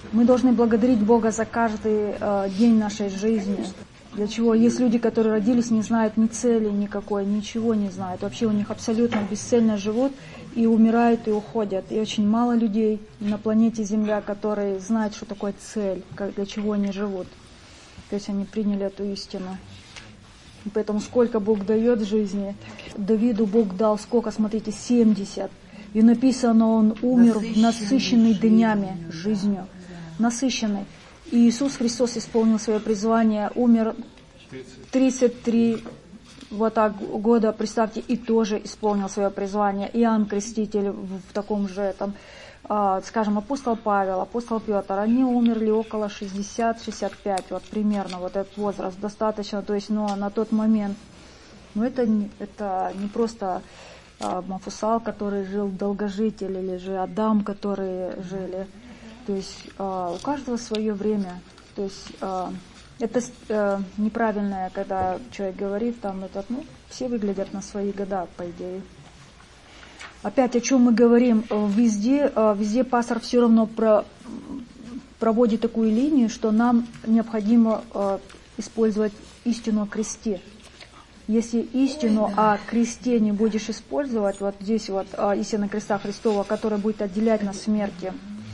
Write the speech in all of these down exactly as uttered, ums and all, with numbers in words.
Мы должны благодарить Бога за каждый э, день нашей жизни. Для чего? Есть люди, которые родились, не знают ни цели никакой, ничего не знают. Вообще у них абсолютно бесцельно живут и умирают, и уходят. И очень мало людей на планете Земля, которые знают, что такое цель, как, для чего они живут. То есть они приняли эту истину. И поэтому сколько Бог дает в жизни. Давиду Бог дал сколько, смотрите, семьдесят. И написано, он умер насыщенный, насыщенный днями, жизнью. Насыщенный. И Иисус Христос исполнил свое призвание, умер тридцать три вот так года, представьте, и тоже исполнил свое призвание. Иоанн Креститель в, в таком же, там, э, скажем, апостол Павел, апостол Петр, они умерли около шестьдесят — шестьдесят пять, вот примерно, вот этот возраст достаточно, то есть, но на тот момент. Но это, это не просто э, Мафусал, который жил, долгожитель, или же Адам, которые жили. То есть э, у каждого свое время. То есть э, это э, неправильное, когда человек говорит, там, этот, ну, все выглядят на свои года, по идее. Опять о чем мы говорим? Везде, э, везде пастор все равно про, проводит такую линию, что нам необходимо э, использовать истину о кресте. Если истину о кресте не будешь использовать, вот здесь вот э, истина креста Христова, которая будет отделять нас от смерти,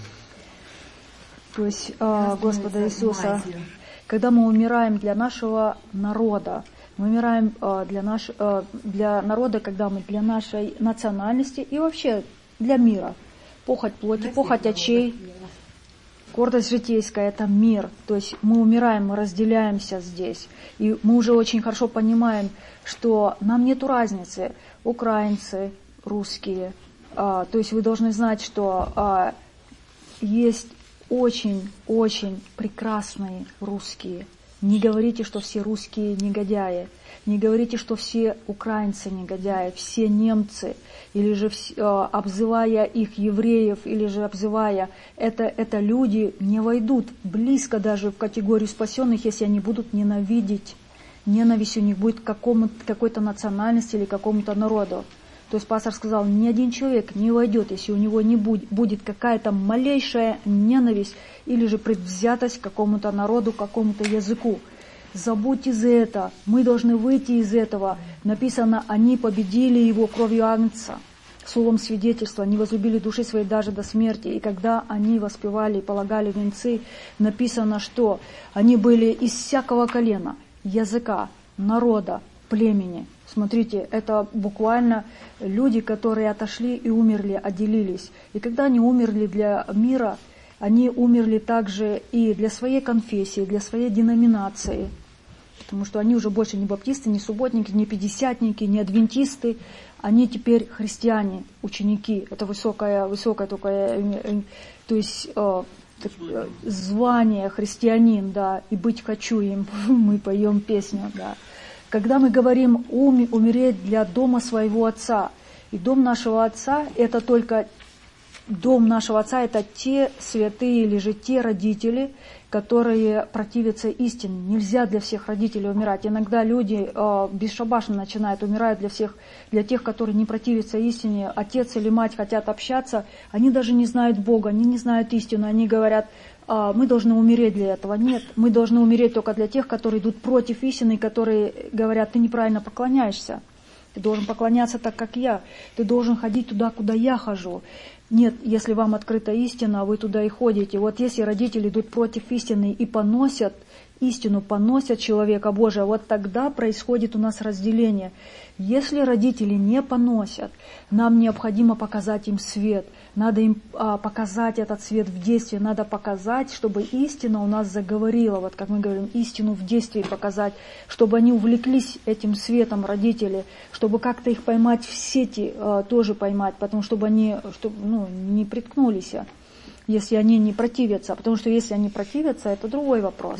то есть э, Господа Иисуса, когда мы умираем для нашего народа, мы умираем э, для, наш, э, для народа, когда мы для нашей национальности и вообще для мира. Похоть плоти, похоть очей, гордость житейская — это мир. То есть мы умираем, мы разделяемся здесь. И мы уже очень хорошо понимаем, что нам нету разницы, украинцы, русские. Э, то есть вы должны знать, что э, есть очень-очень прекрасные русские. Не говорите, что все русские негодяи. Не говорите, что все украинцы негодяи, все немцы, или же обзывая их евреев, или же обзывая, это, это люди не войдут близко даже в категорию спасенных, если они будут ненавидеть. Ненависть у них будет к какому-то, какой-то национальности или какому-то народу. То есть пастор сказал, ни один человек не войдет, если у него не будет, будет какая-то малейшая ненависть или же предвзятость к какому-то народу, к какому-то языку. Забудьте за это. Мы должны выйти из этого. Написано, они победили его кровью агнца, словом свидетельства, они возлюбили души свои даже до смерти. И когда они воспевали и полагали венцы, написано, что они были из всякого колена, языка, народа, племени. Смотрите, это буквально люди, которые отошли и умерли, отделились. И когда они умерли для мира, они умерли также и для своей конфессии, для своей деноминации. Потому что они уже больше не баптисты, не субботники, не пятидесятники, не адвентисты. Они теперь христиане, ученики. Это высокое, высокое только, то есть звание христианин, да, и быть хочу им. Мы поем песню, да. Когда мы говорим умереть для дома своего отца, и дом нашего отца, это только дом нашего отца, это те святые или же те родители, которые противятся истине. Нельзя для всех родителей умирать. Иногда люди э, бесшабашно начинают умирать для всех, для тех, которые не противятся истине. Отец или мать хотят общаться, они даже не знают Бога, они не знают истину, они говорят, мы должны умереть для этого. Нет, мы должны умереть только для тех, которые идут против истины, которые говорят, ты неправильно поклоняешься. Ты должен поклоняться так, как я. Ты должен ходить туда, куда я хожу. Нет, если вам открыта истина, вы туда и ходите. Вот если родители идут против истины и поносят истину, поносят человека Божия, вот тогда происходит у нас разделение. Если родители не поносят, нам необходимо показать им свет. Надо им а, показать этот свет в действии, надо показать, чтобы истина у нас заговорила, вот как мы говорим, истину в действии показать, чтобы они увлеклись этим светом, родители, чтобы как-то их поймать в сети, а, тоже поймать, потому чтобы они чтобы, ну, не приткнулись, если они не противятся, потому что если они противятся, это другой вопрос.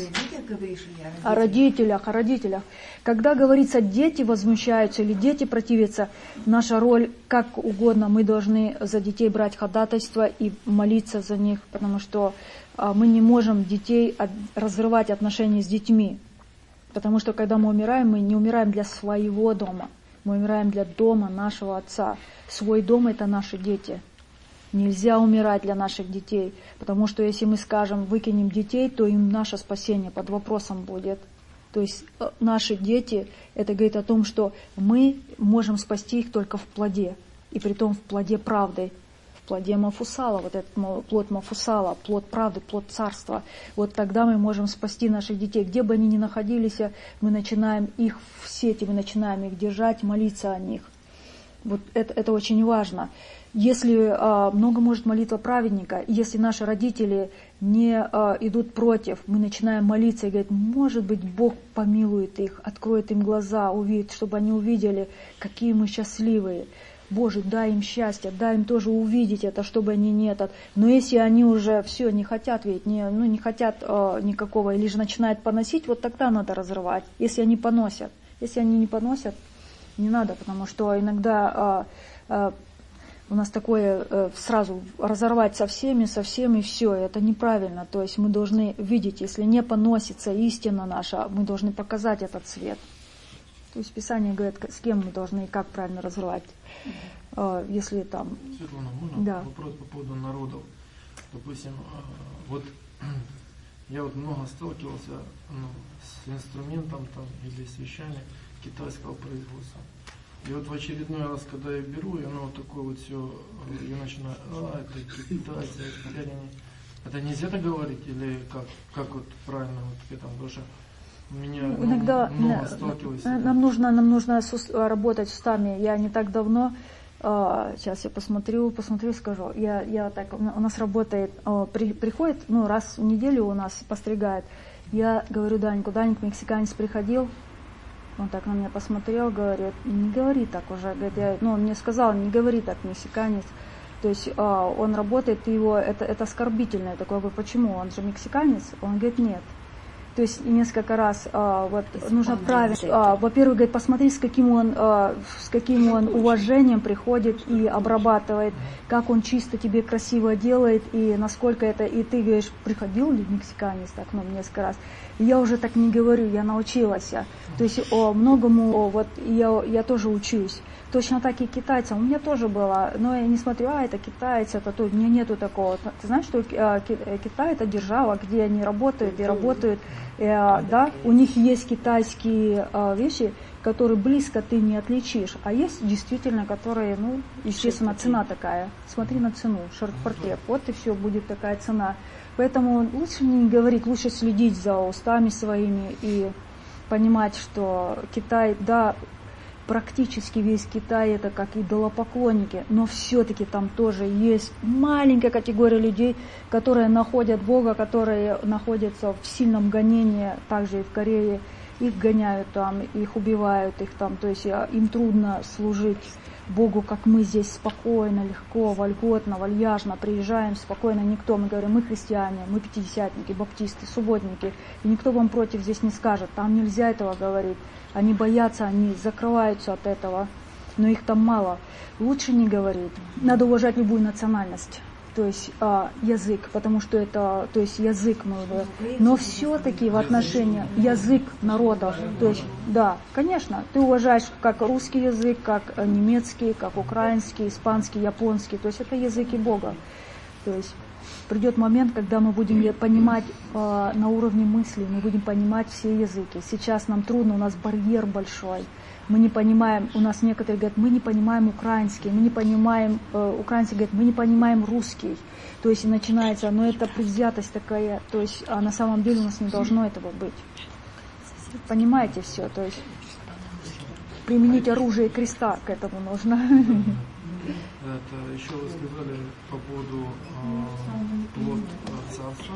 О родителях, о родителях. Когда говорится, дети возмущаются или дети противятся, наша роль как угодно, мы должны за детей брать ходатайство и молиться за них, потому что а, мы не можем детей от, разрывать отношения с детьми, потому что когда мы умираем, мы не умираем для своего дома, мы умираем для дома нашего Отца. Свой дом — это наши дети. Нельзя умирать для наших детей, потому что если мы скажем, выкинем детей, то им наше спасение под вопросом будет. То есть наши дети, это говорит о том, что мы можем спасти их только в плоде, и притом в плоде правды, в плоде Мафусала, вот этот плод Мафусала, плод правды, плод царства. Вот тогда мы можем спасти наших детей. Где бы они ни находились, мы начинаем их в сети, мы начинаем их держать, молиться о них. Вот это, это очень важно. Если а, много может молитва праведника, если наши родители не а, идут против, мы начинаем молиться и говорить, может быть, Бог помилует их, откроет им глаза, увидит, чтобы они увидели, какие мы счастливые. Боже, дай им счастье, дай им тоже увидеть это, чтобы они не этот. Но если они уже все не хотят видеть, не, ну, не хотят а, никакого, или же начинают поносить, вот тогда надо разрывать, если они поносят. Если они не поносят, не надо, потому что иногда а, а, у нас такое э, сразу разорвать со всеми, со всеми, и все, это неправильно. То есть мы должны видеть, если не поносится истина наша, мы должны показать этот свет. То есть Писание говорит, с кем мы должны и как правильно разрывать. Э, если там... Светлана, можно да. вопрос по поводу народов? Допустим, вот я вот много сталкивался ну, с инструментом там, или с вещами китайского производства. И вот в очередной раз, когда я беру, и оно вот такое вот все, я начинаю, а, это китайцы, это, это нельзя так говорить, или как, как вот правильно вот к этому, потому что у меня ну, иногда много сталкиваюсь. Нам нужно, нам нужно работать с устами. Я не так давно, сейчас я посмотрю, посмотрю и скажу, я, я так, у нас работает, при, приходит, ну раз в неделю у нас постригает, я говорю Даньку, Даник, мексиканец приходил, он так на меня посмотрел, говорит, не говори так уже. Говорит, я, ну, он мне сказал, не говори так, мексиканец. То есть а, он работает, и его, это, это оскорбительно. Я такой, говорю, почему? Он же мексиканец? Он говорит, нет. То есть несколько раз а, вот, нужно правильно. А, во-первых, говорит, посмотри, с каким он, а, с каким он уважением приходит и обрабатывает, как он чисто тебе красиво делает, и насколько это. И ты говоришь, приходил ли мексиканец так, ну, несколько раз. И я уже так не говорю, я научилась. То есть о, многому, о, вот я, я тоже учусь. Точно так и китайцам. У меня тоже было, но я не смотрю, а это китайцы, это тут. У меня нету такого. Ты знаешь, что Китай это держава, где они работают и работают. И, да, у них есть китайские вещи, которые близко ты не отличишь. А есть действительно, которые, ну, естественно, цена такая. Смотри на цену, шорт-портрет. Вот и все, будет такая цена. Поэтому лучше не говорить, лучше следить за устами своими и понимать, что Китай, да, практически весь Китай это как идолопоклонники, но все-таки там тоже есть маленькая категория людей, которые находят Бога, которые находятся в сильном гонении, также и в Корее, их гоняют там, их убивают, их там, то есть им трудно служить Богу, как мы здесь спокойно, легко, вольготно, вальяжно приезжаем, спокойно, никто, мы говорим, мы христиане, мы пятидесятники, баптисты, субботники, и никто вам против здесь не скажет, там нельзя этого говорить, они боятся, они закрываются от этого, но их там мало, лучше не говорить, надо уважать любую национальность. То есть а, язык, потому что это, то есть язык мы, но все-таки в отношении язык народов, то есть, да, конечно, ты уважаешь как русский язык, как немецкий, как украинский, испанский, японский, то есть это языки Бога. То есть придет момент, когда мы будем понимать а, на уровне мысли, мы будем понимать все языки. Сейчас нам трудно, у нас барьер большой. Мы не понимаем, у нас некоторые говорят, мы не понимаем украинский, мы не понимаем, э, украинцы говорят, мы не понимаем русский. То есть начинается, но это предвзятость такая, то есть, а на самом деле у нас не должно этого быть. Понимаете все, то есть применить оружие креста к этому нужно. Это еще вы сказали по поводу э, плод царства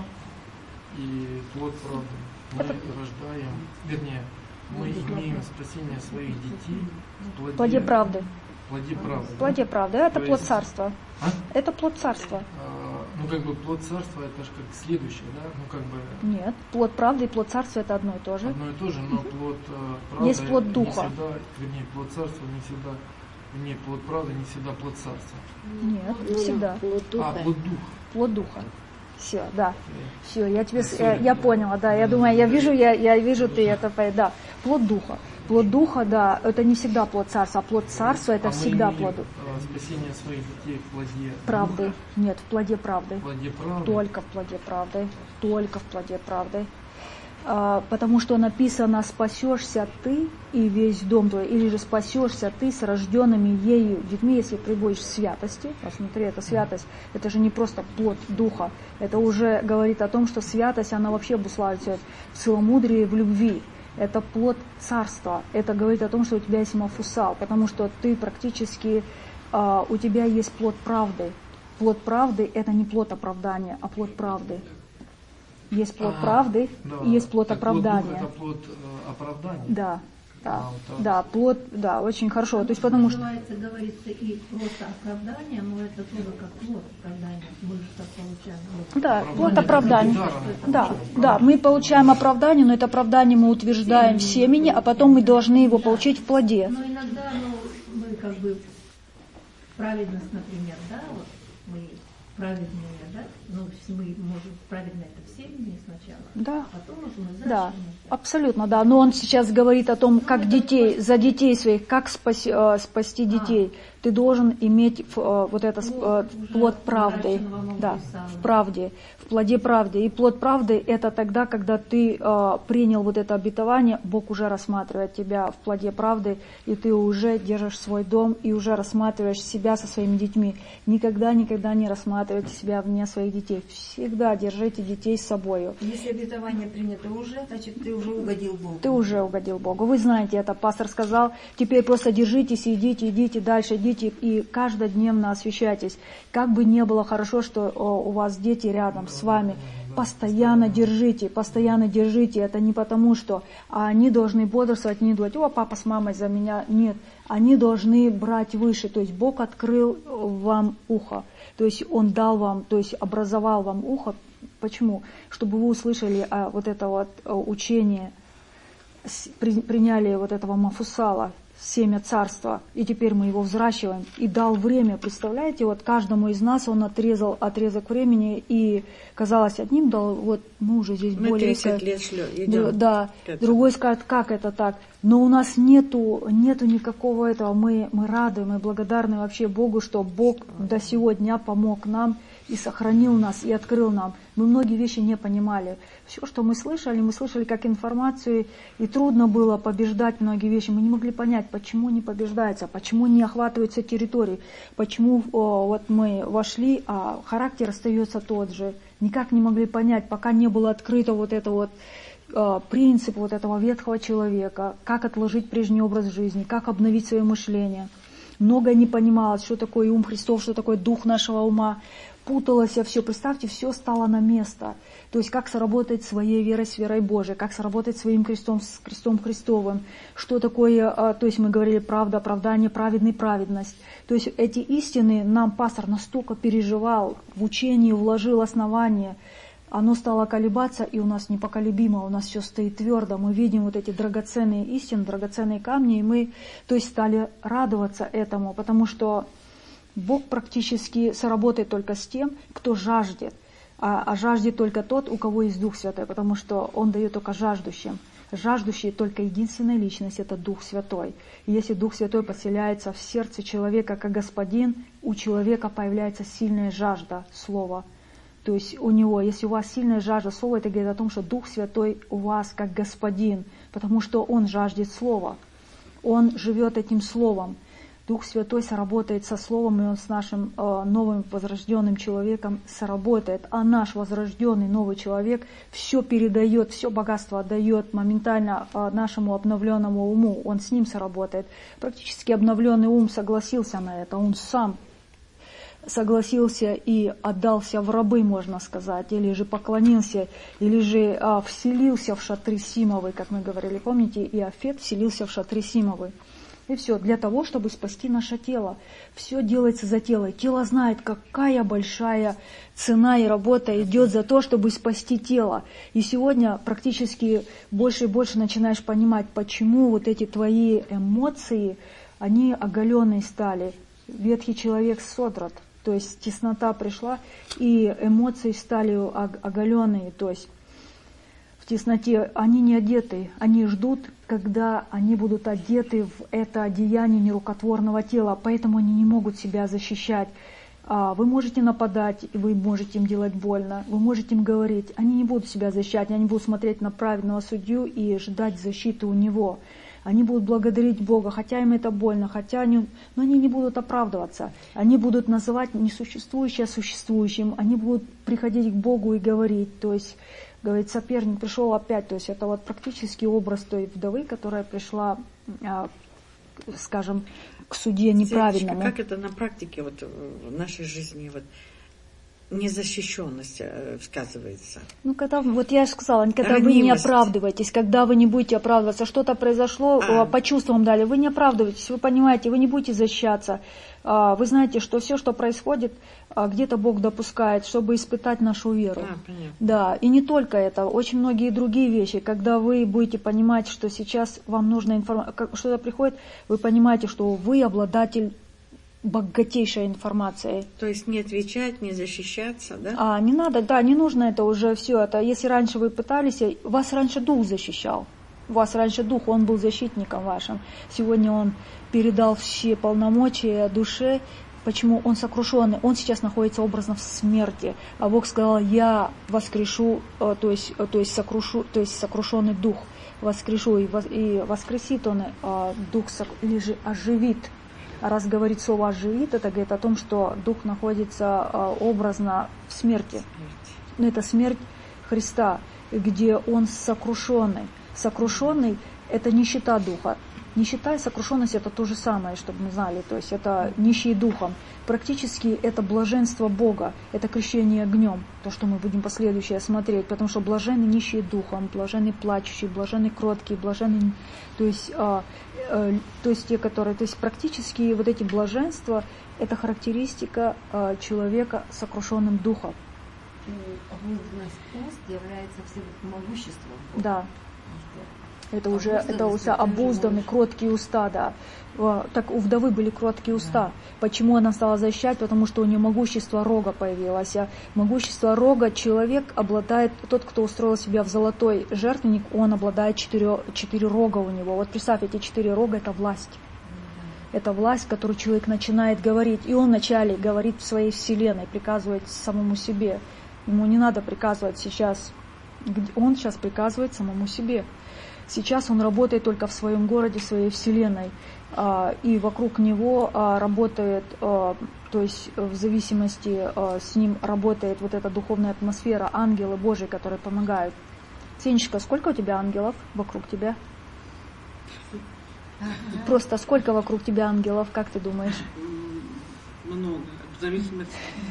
и плод правды. Мы это... рождаем, вернее, мы имеем спасение своих детей в плоде, плоде правды. Плоде правды. В плоде да? правды. Это То плод есть... царства. А? Это плод царства. А, ну как бы плод царства это же как следующее, да? Ну как бы. Нет, плод правды и плод царства это одно и то же. Одно и то же, но плод правды. Есть плод духа. Не всегда, вернее, плод царства не всегда. Не плод правды, не всегда плод царства. Нет, не всегда. А, плод духа. Плод духа. Все, да. Все, я тебе, я, я поняла, да. Я думаю, я вижу, я, я вижу, ты это, да. Плод духа. Плод Духа, да, это не всегда плод Царства, а плод Царства это а всегда мы плод имеем, э, спасение своих детей в плоде правды. Духа? Нет, в плоде правды. В плоде правды? Только в плоде правды. Только в плоде правды. А, потому что написано: спасешься ты и весь дом твой, или же спасешься ты с рожденными ею детьми, если прибудешь в святости. Посмотри, это святость, это же не просто плод Духа, это уже говорит о том, что святость, она вообще обуславливается в целомудрии, в любви. Это плод Царства, это говорит о том, что у тебя есть мафусал, потому что ты практически, а, у тебя есть плод правды. Плод правды это не плод оправдания, а плод правды. Есть плод а, правды, да. и есть плод так оправдания. Плод Духа, это плод э, оправдания? Да, да, а, вот да, плод, да, очень хорошо. То есть, потому что... Называется, говорится, и просто оправдание, но это тоже как плод оправдания. Мы же так получаем. Вот. Да, оправдание, плод оправдания. Да, да, мы получаем оправдание, но это оправдание мы утверждаем в семени, а потом мы должны его получить в плоде. Но иногда, ну, мы как бы праведность, например, да, вот мы праведные, да, ну, мы, может, праведно это в семени сначала, да. а потом уже мы зачем. Да, абсолютно, да. Но он сейчас говорит о том, как ну, детей, за детей своих, как спаси, э, спасти детей. А. Ты должен иметь э, вот это плод, э, плод правды, да, в правде, в плоде правды. И плод правды это тогда, когда ты э, принял вот это обетование, Бог уже рассматривает тебя в плоде правды, и ты уже держишь свой дом, и уже рассматриваешь себя со своими детьми. Никогда, никогда не рассматривайте себя вне своих детей. Всегда держите детей с собой. Если обетование принято уже, значит, ты уже угодил Богу. Ты уже угодил Богу. Вы знаете, это пастор сказал. Теперь просто держитесь, идите, идите дальше, идите и каждодневно освящайтесь. Как бы не было хорошо, что о, у вас дети рядом с вами, постоянно держите, постоянно держите. Это не потому, что а они должны бодрствовать, не думать: о, папа с мамой за меня. Нет, они должны брать выше. То есть Бог открыл вам ухо. То есть Он дал вам, то есть образовал вам ухо. Почему? Чтобы вы услышали а, вот это вот а, учение, с, при, приняли вот этого мафусала, семя царства, и теперь мы его взращиваем. И дал время, представляете, вот каждому из нас Он отрезал отрезок времени, и казалось, одним дал, вот мы уже здесь мы более... тридцать лет идем. Да, другой скажет, как это так? Но у нас нету, нету никакого этого, мы, мы рады, мы благодарны вообще Богу, что Бог до сего дня помог нам, и сохранил нас, и открыл нам. Мы многие вещи не понимали. Все, что мы слышали, мы слышали как информацию, и трудно было побеждать многие вещи. Мы не могли понять, почему не побеждается, почему не охватываются территории, почему о, вот мы вошли, а характер остается тот же. Никак не могли понять, пока не было открыто вот это вот э, принцип вот этого ветхого человека, как отложить прежний образ жизни, как обновить свое мышление. Многое не понималось, что такое ум Христов, что такое дух нашего ума. Путалось все, представьте, все стало на место. То есть как сработать своей верой с верой Божией, как сработать своим крестом с крестом Христовым, что такое, то есть мы говорили правда, оправдание, праведный, праведность. То есть эти истины нам пастор настолько переживал, в учении вложил основание, оно стало колебаться, и у нас непоколебимо, у нас все стоит твердо. Мы видим вот эти драгоценные истины, драгоценные камни, и мы, то есть, стали радоваться этому, потому что Бог практически сработает только с тем, кто жаждет. А, а жаждет только тот, у кого есть Дух Святой, потому что Он дает только жаждущим. Жаждущий только единственная личность – это Дух Святой. И если Дух Святой поселяется в сердце человека как Господин, у человека появляется сильная жажда Слова. То есть у него, если у вас сильная жажда Слова, это говорит о том, что Дух Святой у вас как Господин, потому что Он жаждет Слова. Он живет этим Словом. Дух Святой сработает со Словом, и Он с нашим э, новым возрожденным человеком сработает. А наш возрожденный новый человек все передает, все богатство отдает моментально э, нашему обновленному уму. Он с ним сработает. Практически обновленный ум согласился на это. Он сам согласился и отдался в рабы, можно сказать, или же поклонился, или же э, вселился в шатры Симовы, как мы говорили. Помните, Иофет вселился в шатры Симовы. И все, для того, чтобы спасти наше тело. Все делается за тело. Тело знает, какая большая цена и работа идет за то, чтобы спасти тело. И сегодня практически больше и больше начинаешь понимать, почему вот эти твои эмоции, они оголенные стали. Ветхий человек содрат, то есть теснота пришла, и эмоции стали оголенные. То есть в тесноте, они не одеты, они ждут, когда они будут одеты в это одеяние нерукотворного тела, поэтому они не могут себя защищать. Вы можете нападать, и вы можете им делать больно, вы можете им говорить, они не будут себя защищать, они будут смотреть на праведного судью и ждать защиты у него. Они будут благодарить Бога, хотя им это больно, хотя они, но они не будут оправдываться. Они будут называть несуществующее существующим, они будут приходить к Богу и говорить, то есть, говорит, соперник пришел опять, то есть это вот практически образ той вдовы, которая пришла, скажем, к суде неправильному. Как это на практике вот, в нашей жизни вот, незащищенность сказывается? Ну, когда, вот я же сказала, когда Ранимость. Вы не оправдываетесь, когда вы не будете оправдываться, что-то произошло, а. по чувствам дали, вы не оправдываетесь, вы понимаете, вы не будете защищаться. Вы знаете, что все, что происходит, где-то Бог допускает, чтобы испытать нашу веру. А, да, и не только это, очень многие другие вещи. Когда вы будете понимать, что сейчас вам нужна информация, что-то приходит, вы понимаете, что вы обладатель богатейшей информацией. То есть не отвечать, не защищаться, да? А, не надо, да, не нужно это уже все. Это, если раньше вы пытались, вас раньше Дух защищал. Вас раньше Дух, Он был защитником вашим. Сегодня Он передал все полномочия душе. Почему? Он сокрушенный. Он сейчас находится образно в смерти. А Бог сказал, я воскрешу, то есть, то есть, сокрушу, то есть сокрушенный дух. Воскрешу, и воскресит Он дух, или же оживит. А раз говорит слово «оживит», это говорит о том, что дух находится образно в смерти. Но это смерть Христа, где Он сокрушенный. Сокрушенный – это нищета духа. Нищета и сокрушенность – это то же самое, чтобы мы знали. То есть это нищий духом. Практически это блаженство Бога, это крещение огнем. То, что мы будем последующее смотреть. Потому что блаженны нищие духом, блаженны плачущие, блаженны кроткие, блаженны… То есть, а, а, то есть те, которые… То есть практически вот эти блаженства – это характеристика а, человека с сокрушенным духом. Обузданность уст является всемогуществом. Да. Это уже, это уже обузданные, кроткие уста, да. Так у вдовы были кроткие уста. Почему она стала защищать? Потому что у нее могущество рога появилось. А могущество рога человек обладает, тот, кто устроил себя в золотой жертвенник, он обладает четыре, четыре рога у него. Вот представь, эти четыре рога – это власть. Это власть, которую человек начинает говорить. И он вначале говорит в своей вселенной, приказывает самому себе. Ему не надо приказывать сейчас. Он сейчас приказывает самому себе. Сейчас он работает только в своем городе, в своей вселенной, и вокруг него работает, то есть в зависимости с ним работает вот эта духовная атмосфера, ангелы Божии, которые помогают. Сенечка, сколько у тебя ангелов вокруг тебя? Просто сколько вокруг тебя ангелов, как ты думаешь? Много, в зависимости.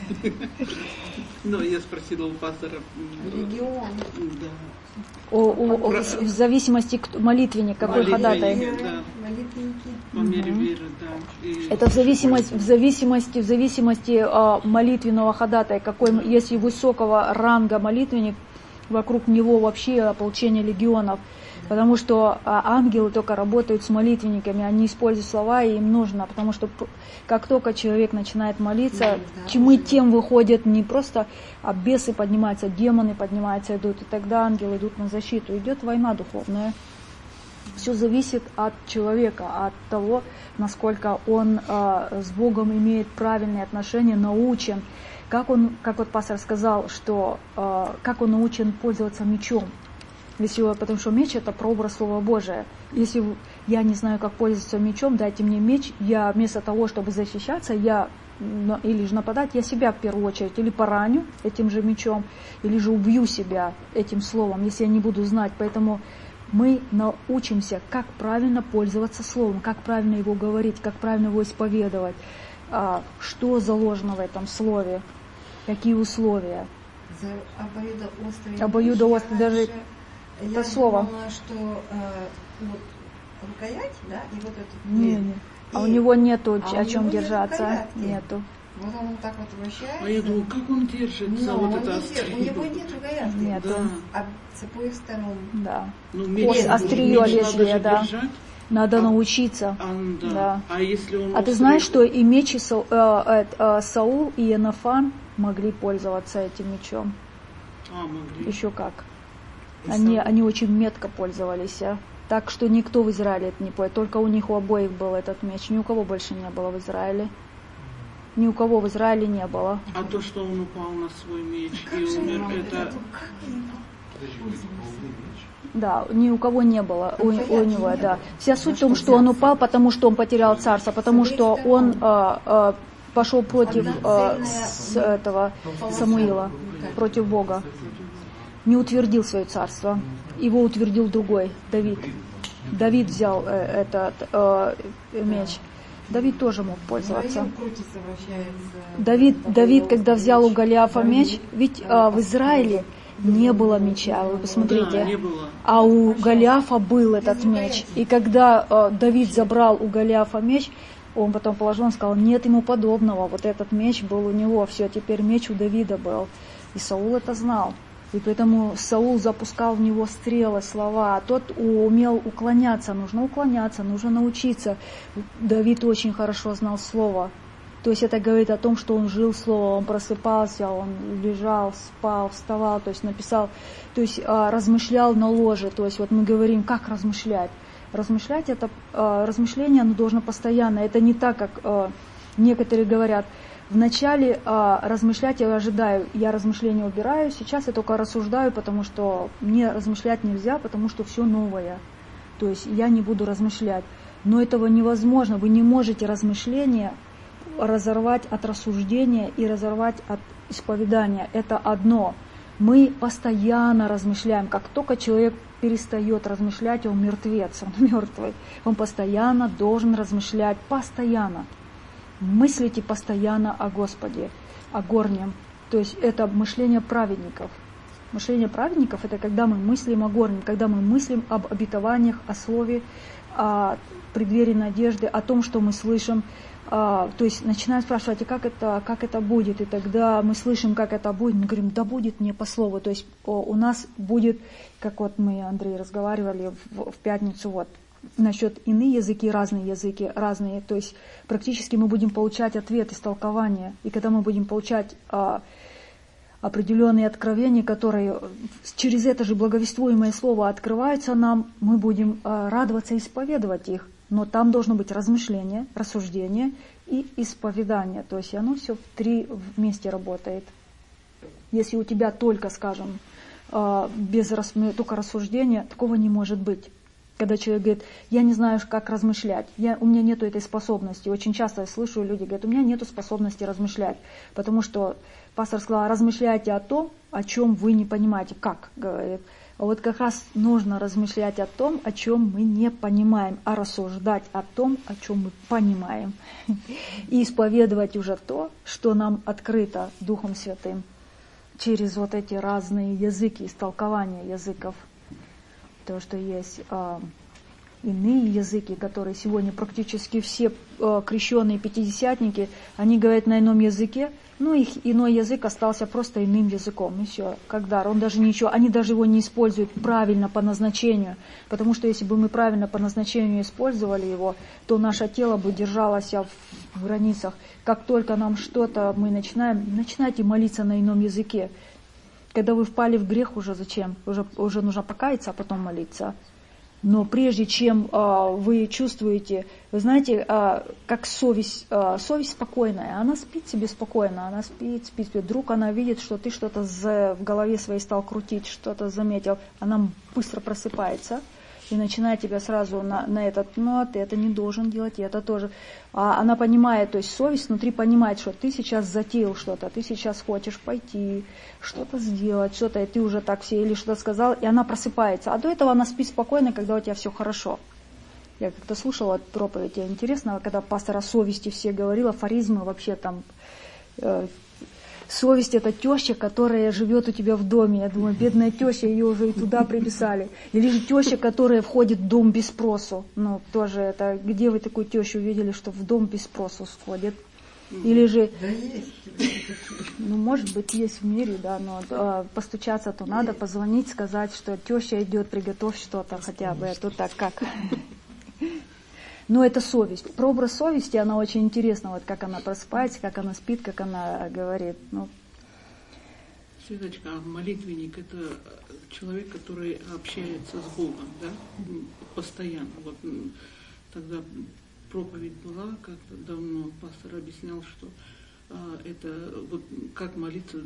Но я спросила у пастора. Регион. Да. О, о, о, в зависимости молитвенник, какой ходатай. Да. По мере веры, да. И это в зависимости, в зависимости, в зависимости а, молитвенного ходатай, какой, если высокого ранга молитвенник, вокруг него вообще ополчение легионов. Потому что а, ангелы только работают с молитвенниками, они используют слова, и им нужно, потому что как только человек начинает молиться, тьмы тем выходят не просто, а бесы поднимаются, демоны поднимаются, идут, и тогда ангелы идут на защиту. Идет война духовная. Все зависит от человека, от того, насколько он а, с Богом имеет правильные отношения, научен. Как он, как вот пастор сказал, что а, как он научен пользоваться мечом. Если, потому что меч – это прообраз Слова Божия. Если я не знаю, как пользоваться мечом, дайте мне меч, я вместо того, чтобы защищаться, я или же нападать, я себя в первую очередь или пораню этим же мечом, или же убью себя этим словом, если я не буду знать. Поэтому мы научимся, как правильно пользоваться словом, как правильно его говорить, как правильно его исповедовать, что заложено в этом слове, какие условия. Обоюдоострый. Обоюдоострый, даже... Я это слово. думала, что э, вот рукоять, да, и вот это. Не, не. А и, у него нету а о чем держаться. Нет Нету. Вот он вот так вот вращается. А я думаю, как он держится? Но вот он это не, у него нет рукоятки. Нету. Да. А с обоих сторон. Да. Ну, меч, острие лезвия, да. Держать. Надо а, научиться. А, да. Да. А если он а ты знаешь, что и меч и Сау, э, э, Саул и Иоаннафан могли пользоваться этим мечом? А, могли. Еще как. Они, они очень метко пользовались. Так что никто в Израиле это не понял. Только у них у обоих был этот меч. Ни у кого больше не было в Израиле. Ни у кого в Израиле не было. А то, что он упал на свой меч и умер, это... Да, ни у кого не было, у, у него, да. Вся суть в том, что он упал, потому что он потерял царство, потому что он э, э, пошел против э, с этого Самуила, против Бога. Не утвердил свое царство. Его утвердил другой, Давид. Давид взял э, этот э, меч. Давид тоже мог пользоваться. Давид, Давид, когда взял у Голиафа меч, ведь э, в Израиле не было меча, вы посмотрите. Да, а у Голиафа был этот меч. И когда э, Давид забрал у Голиафа меч, он потом положил, он сказал, нет ему подобного. Вот этот меч был у него, все, теперь меч у Давида был. И Саул это знал. И поэтому Саул запускал в него стрелы, слова. А тот умел уклоняться, нужно уклоняться, нужно научиться. Давид очень хорошо знал слово. То есть это говорит о том, что он жил словом, он просыпался, он лежал, спал, вставал, то есть написал, то есть размышлял на ложе. То есть вот мы говорим, как размышлять. Размышлять это, размышление оно должно постоянно. Это не так, как некоторые говорят. Вначале э, размышлять я ожидаю, я размышления убираю, сейчас я только рассуждаю, потому что мне размышлять нельзя, потому что все новое. То есть я не буду размышлять. Но этого невозможно, вы не можете размышления разорвать от рассуждения и разорвать от исповедания. Это одно. Мы постоянно размышляем, как только человек перестает размышлять, он мертвец, он мертвый. Он постоянно должен размышлять, постоянно. Мыслите постоянно о Господе, о горнем. То есть это мышление праведников. Мышление праведников это когда мы мыслим о горнем, когда мы мыслим об обетованиях, о слове, о преддверии надежды, о том, что мы слышим. То есть начинаем спрашивать, а как это, как это будет? И тогда мы слышим, как это будет, мы говорим, да будет мне по слову. То есть у нас будет, как вот мы, Андрей, разговаривали в, в пятницу, вот, насчет иные языки, разные языки, разные. То есть практически мы будем получать ответ, истолкование. И когда мы будем получать а, определенные откровения, которые через это же благовествуемое слово открываются нам, мы будем а, радоваться и исповедовать их. Но там должно быть размышление, рассуждение и исповедание. То есть оно все в три вместе работает. Если у тебя только, скажем, а, без только рассуждения, такого не может быть. Когда человек говорит, я не знаю, как размышлять, я, у меня нету этой способности. Очень часто я слышу, люди говорят, у меня нету способности размышлять. Потому что пастор сказал, размышляйте о том, о чем вы не понимаете. Как? Говорит. А вот как раз нужно размышлять о том, о чем мы не понимаем, а рассуждать о том, о чем мы понимаем. И исповедовать уже то, что нам открыто Духом Святым через вот эти разные языки, истолкования языков. То, что есть э, иные языки, которые сегодня практически все э, крещенные пятидесятники, они говорят на ином языке, но их иной язык остался просто иным языком. И все, как дар. Он даже ничего, они даже его не используют правильно по назначению, потому что если бы мы правильно по назначению использовали его, то наше тело бы держалось в границах. Как только нам что-то, мы начинаем, начинайте молиться на ином языке. Когда вы впали в грех, уже зачем? Уже, уже нужно покаяться, а потом молиться. Но прежде чем э, вы чувствуете, вы знаете, э, как совесть, э, совесть спокойная, она спит себе спокойно, она спит, спит, спит. Вдруг она видит, что ты что-то в голове своей стал крутить, что-то заметил, она быстро просыпается и начинает тебя сразу на, на этот, ну, а ты это не должен делать, и это тоже. А она понимает, то есть совесть внутри понимает, что ты сейчас затеял что-то, ты сейчас хочешь пойти, что-то сделать, что-то, и ты уже так все или что-то сказал, и она просыпается. А до этого она спит спокойно, когда у тебя все хорошо. Я как-то слушала проповедь, интересно, когда пастор о совести все говорил, афоризмы вообще там... Э, совесть — это теща, которая живет у тебя в доме. Я думаю, бедная теща, ее уже и туда приписали. Или же теща, которая входит в дом без спросу. Ну, тоже это, где вы такую тещу видели, что в дом без спросу входит? Или же, да есть. Ну, может быть, есть в мире, да, но э, постучаться то надо, позвонить, сказать, что теща идет, приготовь что-то хотя бы, а то так как. Но это совесть. Прообраз совести, она очень интересна, вот как она просыпается, как она спит, как она говорит. Ну, Светочка, а молитвенник — это человек, который общается с Богом, да, постоянно. Вот тогда проповедь была, как-то давно пастор объяснял, что а, это вот как молиться,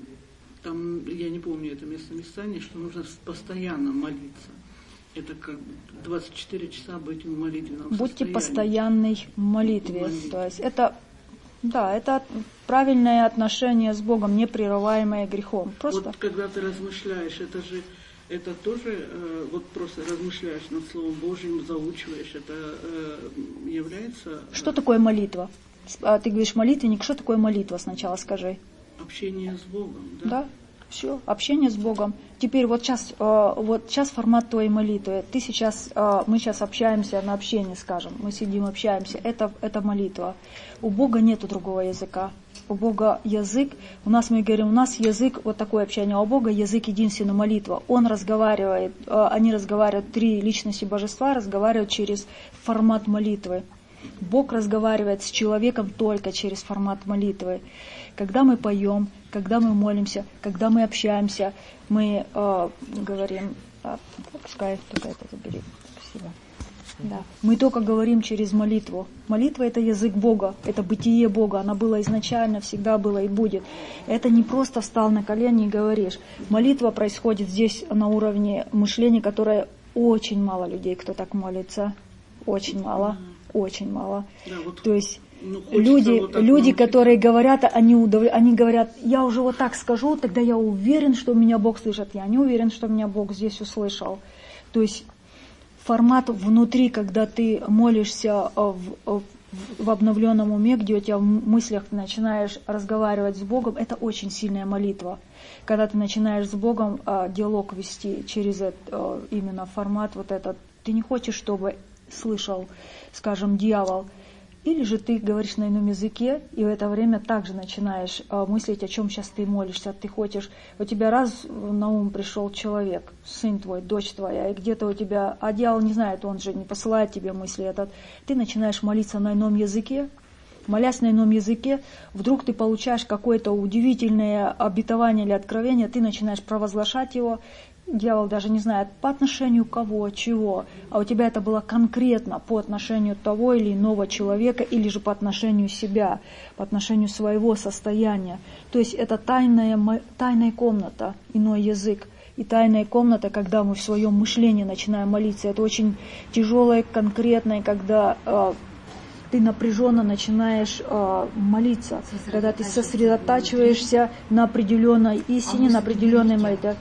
там, я не помню это местописание, что нужно постоянно молиться. Это как двадцать четыре часа быть в молитвенном состоянии. Будьте постоянной в молитве. молитве. То есть это, да, это правильное отношение с Богом, не прерываемое грехом. Просто... Вот когда ты размышляешь, это же это тоже э, вот просто размышляешь над Словом Божьим, заучиваешь, это э, является... Э, что такое молитва? Ты говоришь молитвенник, что такое молитва сначала скажи? Общение с Богом, да? Да, все, общение с Богом. Теперь вот сейчас, э, вот сейчас формат твоей молитвы. Ты сейчас, э, мы сейчас общаемся на общении, скажем, мы сидим, общаемся. Это, это молитва. У Бога нету другого языка. У Бога язык, у нас мы говорим, у нас язык, вот такое общение, а у Бога язык единственная молитва. Он разговаривает, э, они разговаривают, три личности божества разговаривают через формат молитвы. Бог разговаривает с человеком только через формат молитвы. Когда мы поем, когда мы молимся, когда мы общаемся, мы э, говорим, а, пускай только это забери, спасибо. Да. Мы только говорим через молитву. Молитва — это язык Бога, это бытие Бога, она была изначально, всегда была и будет. Это не просто встал на колени и говоришь. Молитва происходит здесь на уровне мышления, которое очень мало людей, кто так молится, очень мало. Очень мало. Да, вот, то есть ну, люди, вот люди которые говорят, они, удов... они говорят, я уже вот так скажу, тогда я уверен, что меня Бог слышит. Я не уверен, что меня Бог здесь услышал. То есть формат внутри, когда ты молишься в, в, в обновленном уме, где у тебя в мыслях ты начинаешь разговаривать с Богом, это очень сильная молитва. Когда ты начинаешь с Богом а, диалог вести через это, а, именно формат вот этот, ты не хочешь, чтобы слышал, скажем, дьявол, или же ты говоришь на ином языке, и в это время также начинаешь э, мыслить, о чем сейчас ты молишься, ты хочешь, у тебя раз на ум пришел человек, сын твой, дочь твоя, и где-то у тебя, а дьявол не знает, он же не посылает тебе мысли этот, ты начинаешь молиться на ином языке, молясь на ином языке, вдруг ты получаешь какое-то удивительное обетование или откровение, ты начинаешь провозглашать его. Дьявол даже не знает, по отношению кого, чего, а у тебя это было конкретно по отношению того или иного человека, или же по отношению себя, по отношению своего состояния. То есть это тайная, тайная комната, иной язык. И тайная комната, когда мы в своем мышлении начинаем молиться, это очень тяжелое, конкретное, когда э, ты напряженно начинаешь э, молиться, когда ты сосредотачиваешься на определенной истине, а на определенной молитве.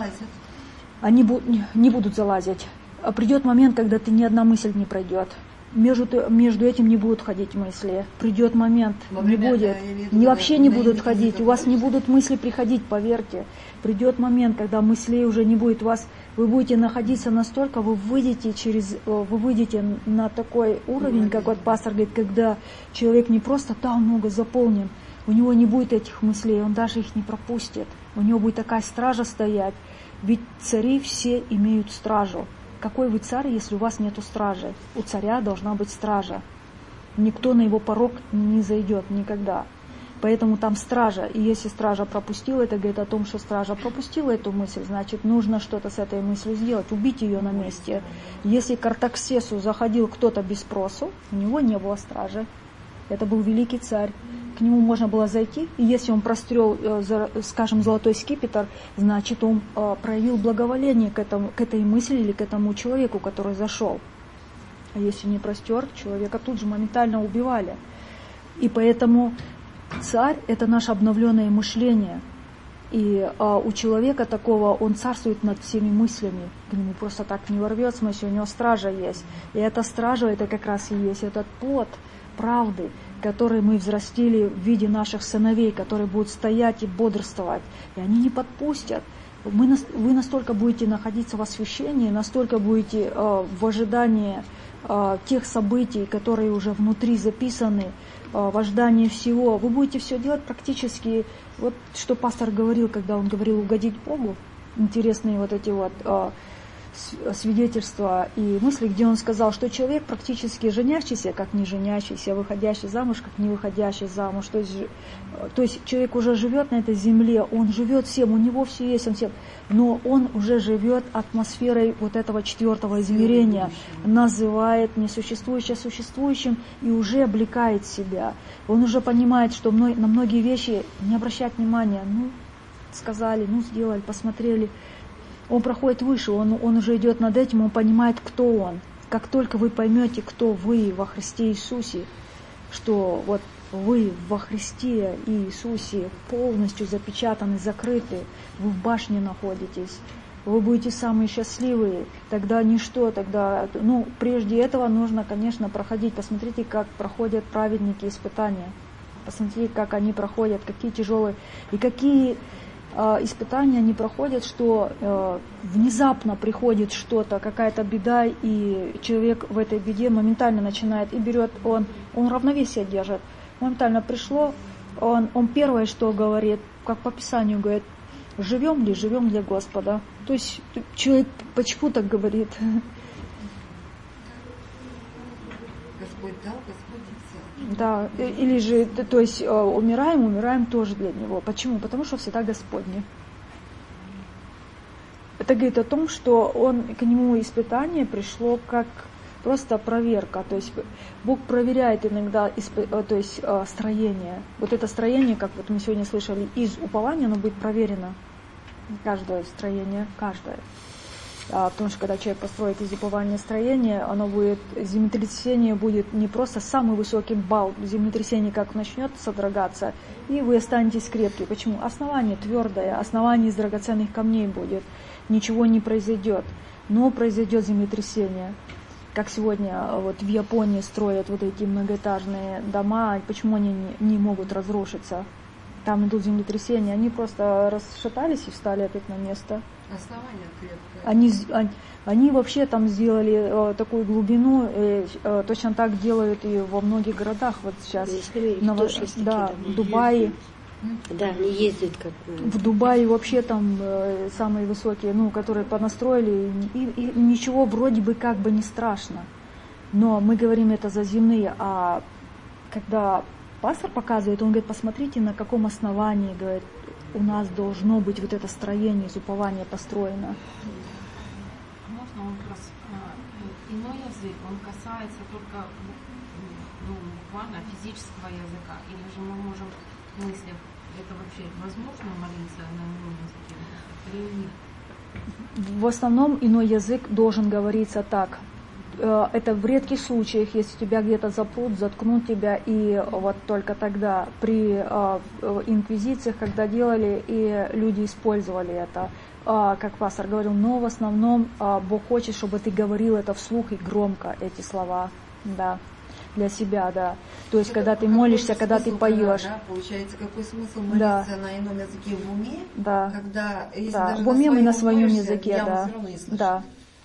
Они не будут залазить. Придет момент, когда ты ни одна мысль не пройдет. Между, между этим не будут ходить мысли. Придет момент, ну, не ребята, будет. Не, вообще не будут ходить. У вас не будут мысли приходить, поверьте. Придет момент, когда мыслей уже не будет. У вас, вы будете находиться настолько, вы выйдете, через, вы выйдете на такой уровень, как вот пастор говорит, когда человек не просто там много заполнен, у него не будет этих мыслей, он даже их не пропустит. У него будет такая стража стоять. Ведь цари все имеют стражу. Какой вы царь, если у вас нету стражи? У царя должна быть стража. Никто на его порог не зайдет никогда. Поэтому там стража. И если стража пропустила, это говорит о том, что стража пропустила эту мысль, значит, нужно что-то с этой мыслью сделать, убить ее на месте. Если к Артаксесу заходил кто-то без спросу, у него не было стражи. Это был великий царь. К нему можно было зайти, и если он прострел, скажем, золотой скипетр, значит, он проявил благоволение к, этому, к этой мысли или к этому человеку, который зашел. А если не простер, человека тут же моментально убивали. И поэтому царь – это наше обновленное мышление. И а, у человека такого, он царствует над всеми мыслями. К нему просто так не ворвется, если у него стража есть. И эта стража, это как раз и есть этот плод правды, которые мы взрастили в виде наших сыновей, которые будут стоять и бодрствовать. И они не подпустят. Мы, вы настолько будете находиться в освящении, настолько будете э, в ожидании э, тех событий, которые уже внутри записаны, э, в ожидании всего. Вы будете все делать практически, вот что пастор говорил, когда он говорил угодить Богу. Интересные вот эти вот э, свидетельства и мысли, где он сказал, что человек практически женящийся, как не женящийся, выходящий замуж, как не выходящий замуж. То есть, то есть человек уже живет на этой земле, он живет всем, у него все есть, он всем, но он уже живет атмосферой вот этого четвертого измерения, называет несуществующее существующим и уже облекает себя. Он уже понимает, что на многие вещи не обращать внимания, ну, сказали, ну, сделали, посмотрели. Он проходит выше, он, он уже идет над этим, он понимает, кто он. Как только вы поймете, кто вы во Христе Иисусе, что вот вы во Христе Иисусе полностью запечатаны, закрыты, вы в башне находитесь, вы будете самые счастливые, тогда ничто, тогда, ну, прежде этого нужно, конечно, проходить. Посмотрите, как проходят праведники испытания. Посмотрите, как они проходят, какие тяжелые, и какие испытания они проходят, что э, внезапно приходит что-то, какая-то беда, и человек в этой беде моментально начинает и берет, он, он равновесие держит. Моментально пришло, он, он первое, что говорит, как по Писанию говорит, живем ли, живем для Господа. То есть человек почему так говорит? Господь дал, Господь взял. Да, или же, то есть умираем, умираем тоже для Него. Почему? Потому что всегда Господне. Это говорит о том, что он, к Нему испытание пришло как просто проверка. То есть Бог проверяет иногда то есть, строение. Вот это строение, как вот мы сегодня слышали, из упования, оно будет проверено. Каждое строение, каждое. А, потому что когда человек построит из упования строение, оно будет, землетрясение будет не просто самый высокий балл землетрясения, как начнет содрогаться, и вы останетесь крепкие. Почему? Основание твердое, основание из драгоценных камней будет, ничего не произойдет, но произойдет землетрясение. Как сегодня вот в Японии строят вот эти многоэтажные дома, почему они не, не могут разрушиться? Там идут землетрясения, они просто расшатались и встали опять на место. Основание крепкое. Они, они, они вообще там сделали э, такую глубину, э, э, точно так делают и во многих городах. Вот сейчас Ново... да, в Дубае. Да, они ездят как... В Дубае вообще там э, самые высокие, ну, которые понастроили, и, и ничего вроде бы как бы не страшно. Но мы говорим это за земные, а когда пастор показывает, он говорит, посмотрите, на каком основании, говорит, у нас должно быть вот это строение из упования построено. Можно вопрос? Иной язык, он касается только, ну, буквально физического языка, или же мы можем в мыслях, это вообще возможно молиться на ином языке или нет? В основном иной язык должен говориться так. Это в редких случаях, если тебя где-то запрут, заткнут тебя, и вот только тогда при э, инквизициях, когда делали, и люди использовали это, э, как пастор говорил, но в основном э, Бог хочет, чтобы ты говорил это вслух и громко, эти слова, да, для себя, да. То есть, это когда ты молишься, когда ты поешь. Да, получается, какой смысл молиться да. на ином языке в уме, да. когда если да. даже в уме мы на своем молишься, языке, я да. все равно не слышу. Да.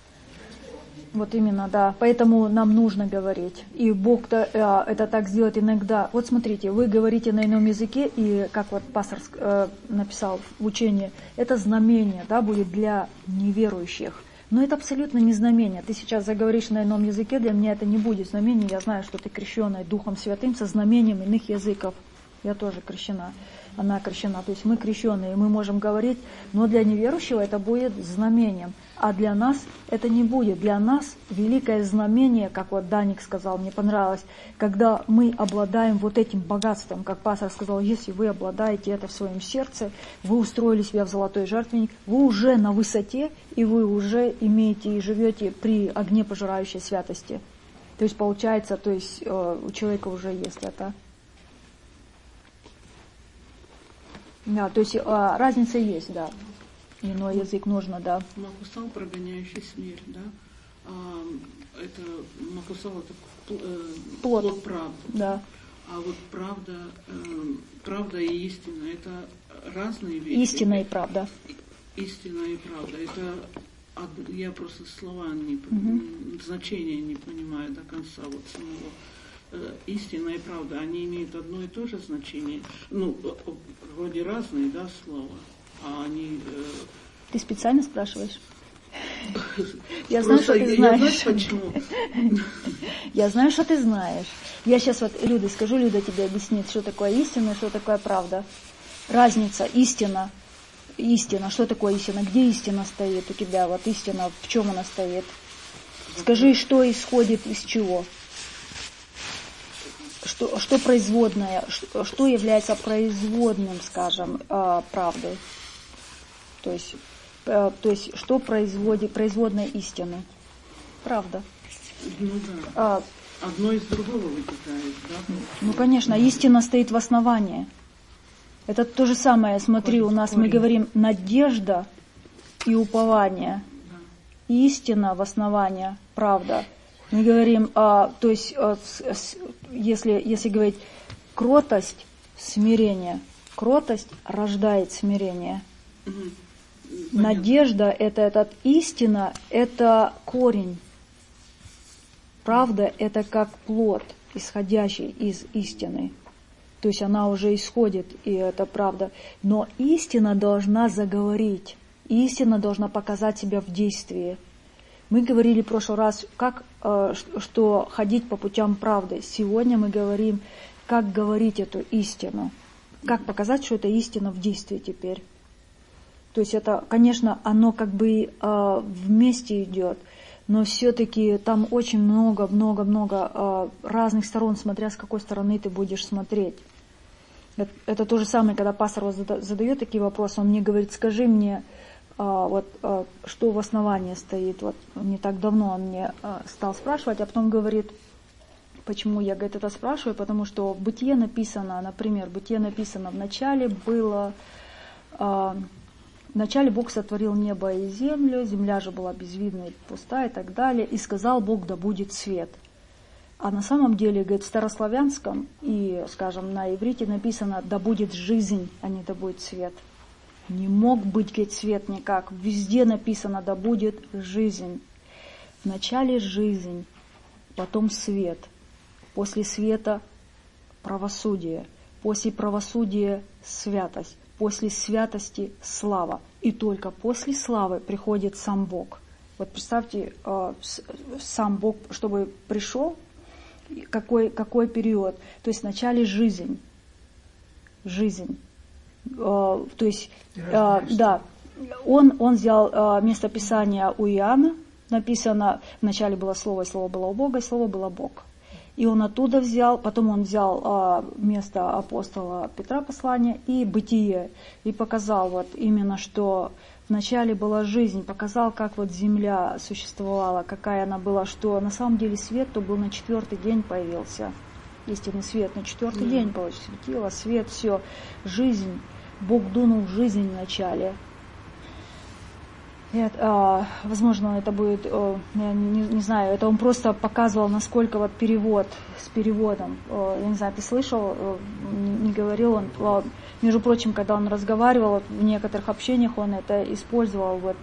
Вот именно, да. Поэтому нам нужно говорить. И Бог-то э, это так сделает иногда. Вот смотрите, вы говорите на ином языке, и как вот пастор э, написал в учении, это знамение, да, будет для неверующих. Но это абсолютно не знамение. Ты сейчас заговоришь на ином языке, для меня это не будет знамение. Я знаю, что ты крещенная Духом Святым со знамением иных языков. Я тоже крещена. Она крещена. То есть мы крещенные, и мы можем говорить, но для неверующего это будет знамением. А для нас это не будет. Для нас великое знамение, как вот Даник сказал, мне понравилось, когда мы обладаем вот этим богатством, как пастор сказал, если вы обладаете это в своем сердце, вы устроили себя в золотой жертвенник, вы уже на высоте, и вы уже имеете и живете при огне пожирающей святости. То есть получается, то есть у человека уже есть это. Да, то есть а, разница есть, да. Иной язык нужно, да. Макусал, прогоняющий смерть, да. А, это Макусал это э, плод. плод правды. Да. А вот правда, э, правда и истина это разные вещи. Истина и правда. Истина и правда. Это я просто слова не угу. значения не понимаю до конца вот самого. Истина и правда, они имеют одно и то же значение. Ну, вроде разные, да, слова, а они... Э... Ты специально спрашиваешь? Я знаю, что ты знаешь. Я знаю, почему. Я знаю, что ты знаешь. Я сейчас вот Люде скажу, Люда тебе объяснит, что такое истина, что такое правда. Разница, истина, истина, что такое истина, где истина стоит у тебя, вот истина, в чем она стоит. Скажи, что исходит из чего? Что, что производное, что, что является производным, скажем, правды? То есть, то есть что производит, производная истины? Правда. Ну да. А, Одно из другого вытекает, да? Ну, конечно, истина стоит в основании. Это то же самое, смотри, у нас мы говорим надежда и упование. Истина в основании, правда. Мы говорим, а, то есть, а, с, если, если говорить кротость, смирение. Кротость рождает смирение. Угу. Надежда, это этот истина, это корень. Правда, это как плод, исходящий из истины. То есть она уже исходит, и это правда. Но истина должна заговорить. Истина должна показать себя в действии. Мы говорили в прошлый раз, как, что ходить по путям правды. Сегодня мы говорим, как говорить эту истину. Как показать, что это истина в действии теперь. То есть это, конечно, оно как бы вместе идет. Но все-таки там очень много-много-много разных сторон, смотря с какой стороны ты будешь смотреть. Это, это то же самое, когда пастор задает такие вопросы, он мне говорит, скажи мне, вот, что в основании стоит. Вот не так давно он мне стал спрашивать, а потом говорит, почему я, говорит, это спрашиваю, потому что в Бытие написано, например, в Бытие написано, в начале было... Вначале Бог сотворил небо и землю, земля же была безвидна и пустая и так далее, и сказал Бог, да будет свет. А на самом деле, говорит, в старославянском и, скажем, на иврите написано, да будет жизнь, а не да будет свет. Не мог быть, говорит, свет никак. Везде написано, да будет жизнь. Вначале жизнь, потом свет, после света правосудие, после правосудия святость. После святости слава. И только после славы приходит сам Бог. Вот представьте, сам Бог, чтобы пришел, какой, какой период? То есть вначале жизнь. Жизнь. То есть, да, он, он взял местописание у Иоанна, написано, вначале было слово, и слово было у Бога, и слово было Бог. И он оттуда взял, потом он взял а, место апостола Петра послания и Бытие, и показал вот именно, что вначале была жизнь, показал, как вот земля существовала, какая она была, что на самом деле свет то был на четвертый день появился, истинный свет на четвертый mm. день получился, светило, свет, все, жизнь, Бог дунул жизнь вначале. Нет, а, возможно, это будет, а, я не, не знаю, это он просто показывал, насколько вот перевод с переводом. А, я не знаю, ты слышал, а, не, не говорил он. А, между прочим, когда он разговаривал, вот, в некоторых общениях он это использовал. Вот.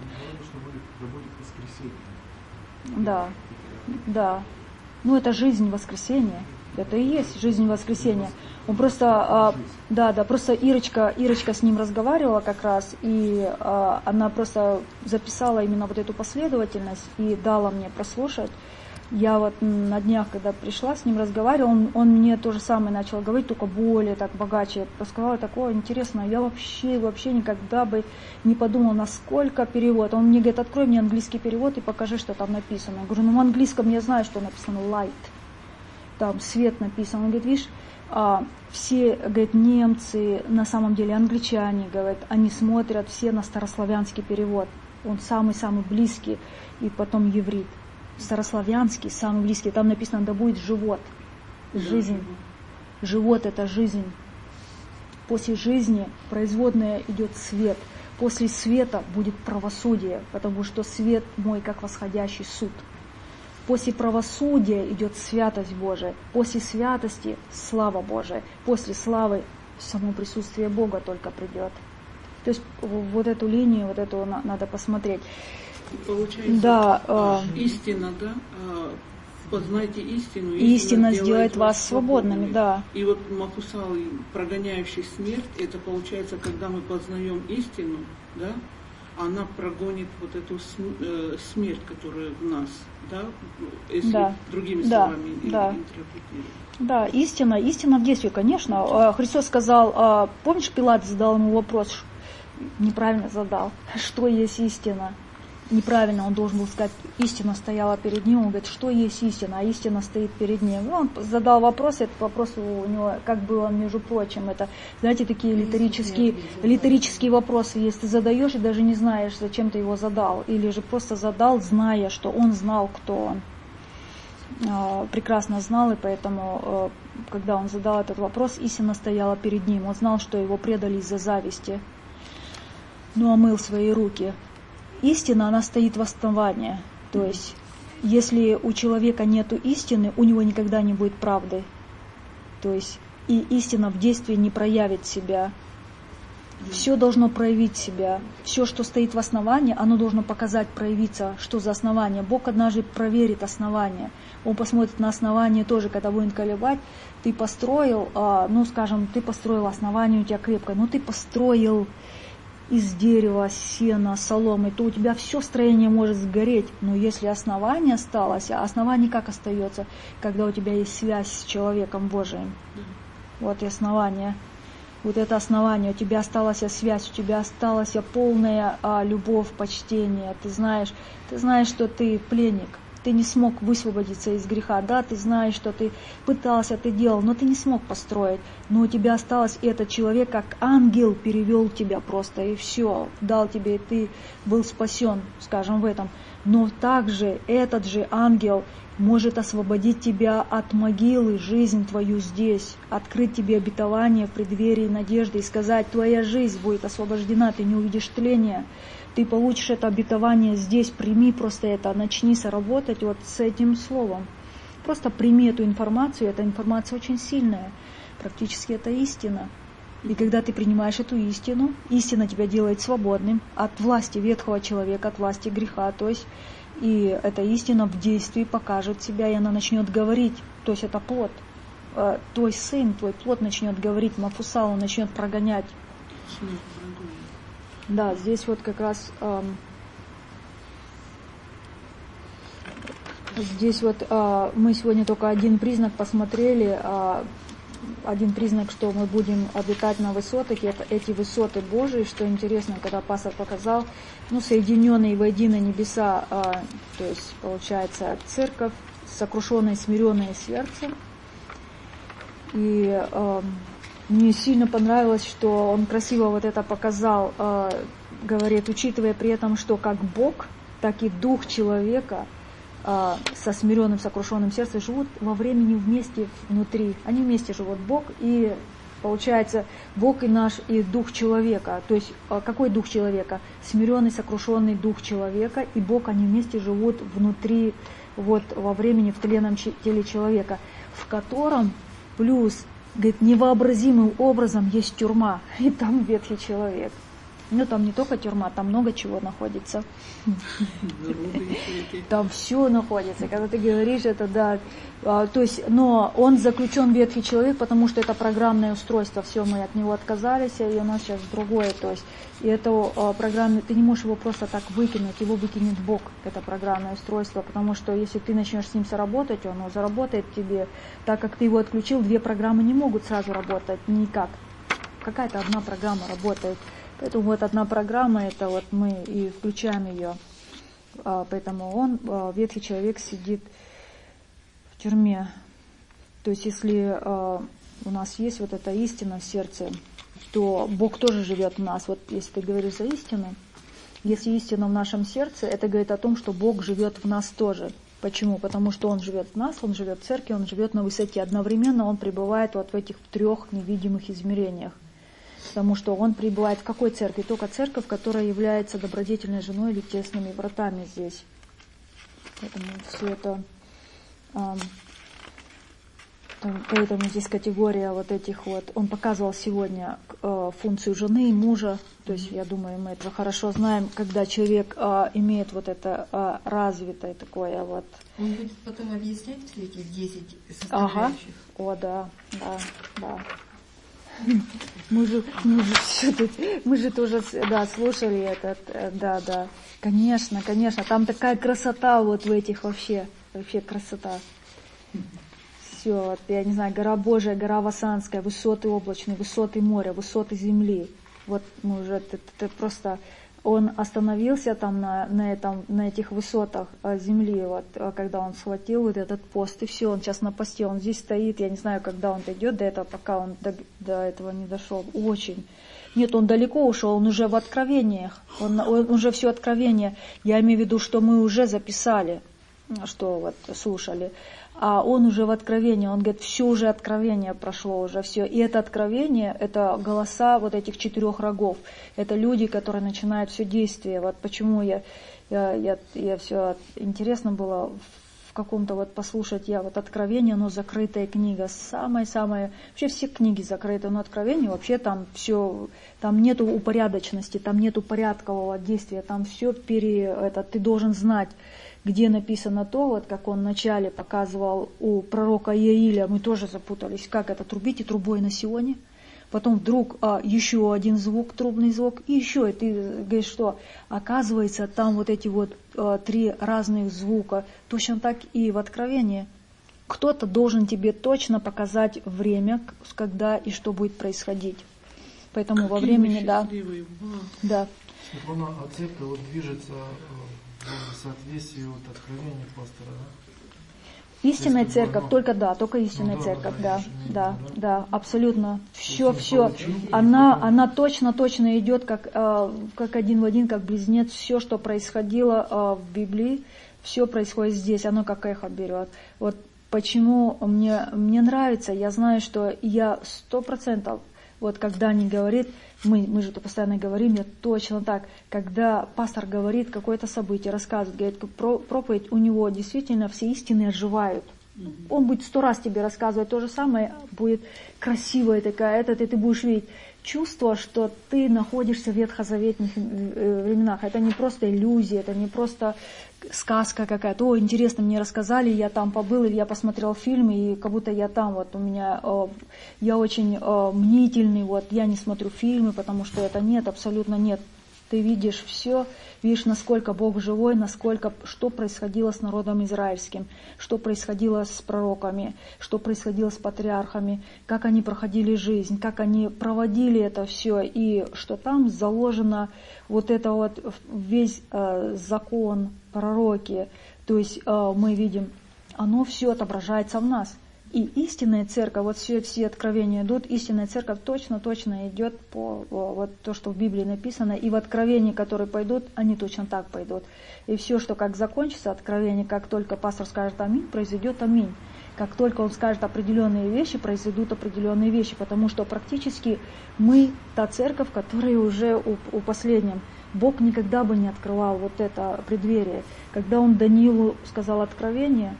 Да, да. Ну, это жизнь воскресения. Это и есть жизнь воскресения. Он просто, а, да, да, просто Ирочка, Ирочка с ним разговаривала как раз, и а, она просто записала именно вот эту последовательность и дала мне прослушать. Я вот на днях, когда пришла, с ним разговаривала, он, он мне то же самое начал говорить, только более так богаче. Я сказала, такое интересно, я вообще, вообще никогда бы не подумала, насколько перевод. Он мне говорит, открой мне английский перевод и покажи, что там написано. Я говорю, ну в английском я знаю, что написано light. Там свет написан. Он говорит, видишь, а, все, говорит, немцы, на самом деле англичане, говорят, они смотрят все на старославянский перевод. Он самый-самый близкий, и потом еврит. Старославянский, самый близкий. Там написано, да будет живот, жизнь. Живот – это жизнь. После жизни производная идет свет. После света будет правосудие, потому что свет мой, как восходящий суд. После правосудия идет святость Божия. После святости слава Божия. После славы само присутствие Бога только придет. То есть вот эту линию, вот эту надо посмотреть. Получается, да, истина, да? Познайте истину. Истина, истина сделает вас свободными, свободными, да. И вот Махусал, прогоняющий смерть, это получается, когда мы познаем истину, да? она прогонит вот эту смерть, которая в нас, да, если да. другими да. словами да. интерпретировать. Да, истина, истина в действии, конечно. Христос сказал, помнишь, Пилат задал ему вопрос, неправильно задал, что есть истина? Неправильно, он должен был сказать, истина стояла перед ним, он говорит, что есть истина, а истина стоит перед ним. Он задал вопрос, этот вопрос у него, как было, между прочим, это, знаете, такие литерические, литерические вопросы, если ты задаешь и даже не знаешь, зачем ты его задал, или же просто задал, зная, что он знал, кто он. Прекрасно знал, и поэтому, когда он задал этот вопрос, истина стояла перед ним. Он знал, что его предали из-за зависти, но омыл свои руки. Истина, она стоит в основании. То есть, если у человека нет истины, у него никогда не будет правды. То есть, и истина в действии не проявит себя. Все должно проявить себя. Все, что стоит в основании, оно должно показать, проявиться, что за основание. Бог однажды проверит основание. Он посмотрит на основание тоже, когда будет колебать. Ты построил, ну, скажем, ты построил основание, у тебя крепкое, но ты построил из дерева, сена, соломы, то у тебя все строение может сгореть. Но если основание осталось, а основание как остается? Когда у тебя есть связь с человеком Божиим. Вот и основание. Вот это основание, у тебя осталась связь, у тебя осталась полная а, любовь, почтение. Ты знаешь, ты знаешь, что ты пленник. Ты не смог высвободиться из греха, да, ты знаешь, что ты пытался, ты делал, но ты не смог построить. Но у тебя осталось этот человек, как ангел, перевел тебя просто, и все, дал тебе, и ты был спасен, скажем, в этом. Но также этот же ангел может освободить тебя от могилы, жизнь твою здесь, открыть тебе обетование в преддверии надежды и сказать, твоя жизнь будет освобождена, ты не увидишь тления. Ты получишь это обетование здесь, прими просто это, начни соработать вот с этим словом. Просто прими эту информацию, эта информация очень сильная, практически это истина. И когда ты принимаешь эту истину, истина тебя делает свободным от власти ветхого человека, от власти греха, то есть и эта истина в действии покажет себя, и она начнет говорить, то есть это плод. Твой сын, твой плод начнет говорить, Мафусал, он начнет прогонять. Да, здесь вот как раз эм, здесь вот э, мы сегодня только один признак посмотрели, э, один признак, что мы будем обитать на высотах, это эти высоты Божии, что интересно, когда пастор показал, ну, соединенные воедино небеса, э, то есть получается церковь, сокрушенное, смиренное сердце, и э, мне сильно понравилось, что он красиво вот это показал, э, говорит, учитывая при этом, что как Бог, так и дух человека э, со смиренным, сокрушенным сердцем живут во времени вместе внутри. Они вместе живут, Бог и, получается, Бог и наш, и дух человека. То есть, э, какой дух человека? Смиренный, сокрушенный дух человека, и Бог, они вместе живут внутри, вот во времени, в тленном теле человека, в котором плюс, говорит, невообразимым образом есть тюрьма, и там ветхий человек. Ну, там не только тюрьма, там много чего находится. Там все находится. Когда ты говоришь это, да. А, то есть, но он заключен ветхий человек, потому что это программное устройство. Все, мы от него отказались, и у нас сейчас другое. То есть, и это а, программное, ты не можешь его просто так выкинуть, его выкинет Бог, это программное устройство, потому что если ты начнешь с ним соработать, он заработает тебе, так как ты его отключил, две программы не могут сразу работать никак. Какая-то одна программа работает. Поэтому вот одна программа, это вот мы и включаем ее. Поэтому он, ветхий человек, сидит в тюрьме. То есть если у нас есть вот эта истина в сердце, то Бог тоже живет в нас. Вот если ты говоришь за истину, если истина в нашем сердце, это говорит о том, что Бог живет в нас тоже. Почему? Потому что Он живет в нас, Он живет в церкви, Он живет на высоте. Одновременно Он пребывает вот в этих трех невидимых измерениях. Потому что он пребывает в какой церкви? Только церковь, которая является добродетельной женой или тесными вратами здесь. Поэтому все это, э, поэтому здесь категория вот этих вот. Он показывал сегодня э, функцию жены и мужа. То есть, я думаю, мы это хорошо знаем, когда человек э, имеет вот это э, развитое такое вот. Он будет потом объяснять все эти десять составляющих. Ага. О, да, да, да. Мы же, мы же все тут, мы же тоже, да, слушали этот, да, да. Конечно, конечно, там такая красота вот в этих вообще, вообще красота. Все, вот, я не знаю, гора Божия, гора Васанская, высоты облачные, высоты моря, высоты земли. Вот мы уже, это, это просто, он остановился там на, на, этом, на этих высотах земли, вот, когда он схватил вот этот пост, и все, он сейчас на посте, он здесь стоит, я не знаю, когда он дойдет до этого, пока он до, до этого не дошел, очень. Нет, он далеко ушел, он уже в откровениях, он, он уже все откровение, я имею в виду, что мы уже записали, что вот слушали, а он уже в откровении, он говорит, все уже откровение прошло, уже все. И это откровение, это голоса вот этих четырех рогов, это люди, которые начинают все действие. Вот почему я, я, я, я все интересно было в каком-то вот послушать, я вот откровение, оно закрытая книга, самая-самая, вообще все книги закрыты, но откровение вообще там все, там нету упорядоченности, там нету порядкового действия, там все пере, это, ты должен знать, где написано то, вот как он вначале показывал у пророка Иаиля, мы тоже запутались, как это, трубите трубой на Сионе, потом вдруг а, еще один звук, трубный звук, и еще, и ты говоришь, что оказывается там вот эти вот а, три разных звука, точно так и в Откровении. Кто-то должен тебе точно показать время, когда и что будет происходить. Поэтому Какие во времени, да, да. Светлана, а церковь вот движется в соответствии вот откровения пастора, да? Истинная церковь, только да, только истинная ну, церковь, да, да, да, да, абсолютно. Все, все. Она, она точно, точно идет как, как один в один, как близнец. Все, что происходило в Библии, все происходит здесь, оно как эхо берет. Вот почему мне, мне нравится, я знаю, что я сто процентов, вот когда они говорят, мы, мы же это постоянно говорим, я точно так, когда пастор говорит какое-то событие, рассказывает, говорит, про, проповедь, у него действительно все истины оживают. Mm-hmm. Он будет сто раз тебе рассказывать то же самое, будет красивая такая, этот, и ты будешь видеть чувство, что ты находишься в ветхозаветных временах. Это не просто иллюзия, это не просто сказка какая-то. О, интересно, мне рассказали, я там побыл, или я посмотрел фильм, и как будто я там, вот у меня, я очень мнительный, вот я не смотрю фильмы, потому что это нет, абсолютно нет. Ты видишь все, видишь, насколько Бог живой, насколько, что происходило с народом израильским, что происходило с пророками, что происходило с патриархами, как они проходили жизнь, как они проводили это все, и что там заложено вот это вот весь э, закон, пророки, то есть э, мы видим, оно все отображается в нас. И истинная церковь, вот все, все откровения идут, истинная церковь точно-точно идет по вот то, что в Библии написано, и в откровения, которые пойдут, они точно так пойдут. И все, что как закончится откровение, как только пастор скажет аминь, произойдет аминь. Как только он скажет определенные вещи, произойдут определенные вещи, потому что практически мы та церковь, которая уже у, у последнем. Бог никогда бы не открывал вот это преддверие. Когда он Даниилу сказал откровение,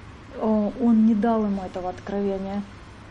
он не дал ему этого откровения.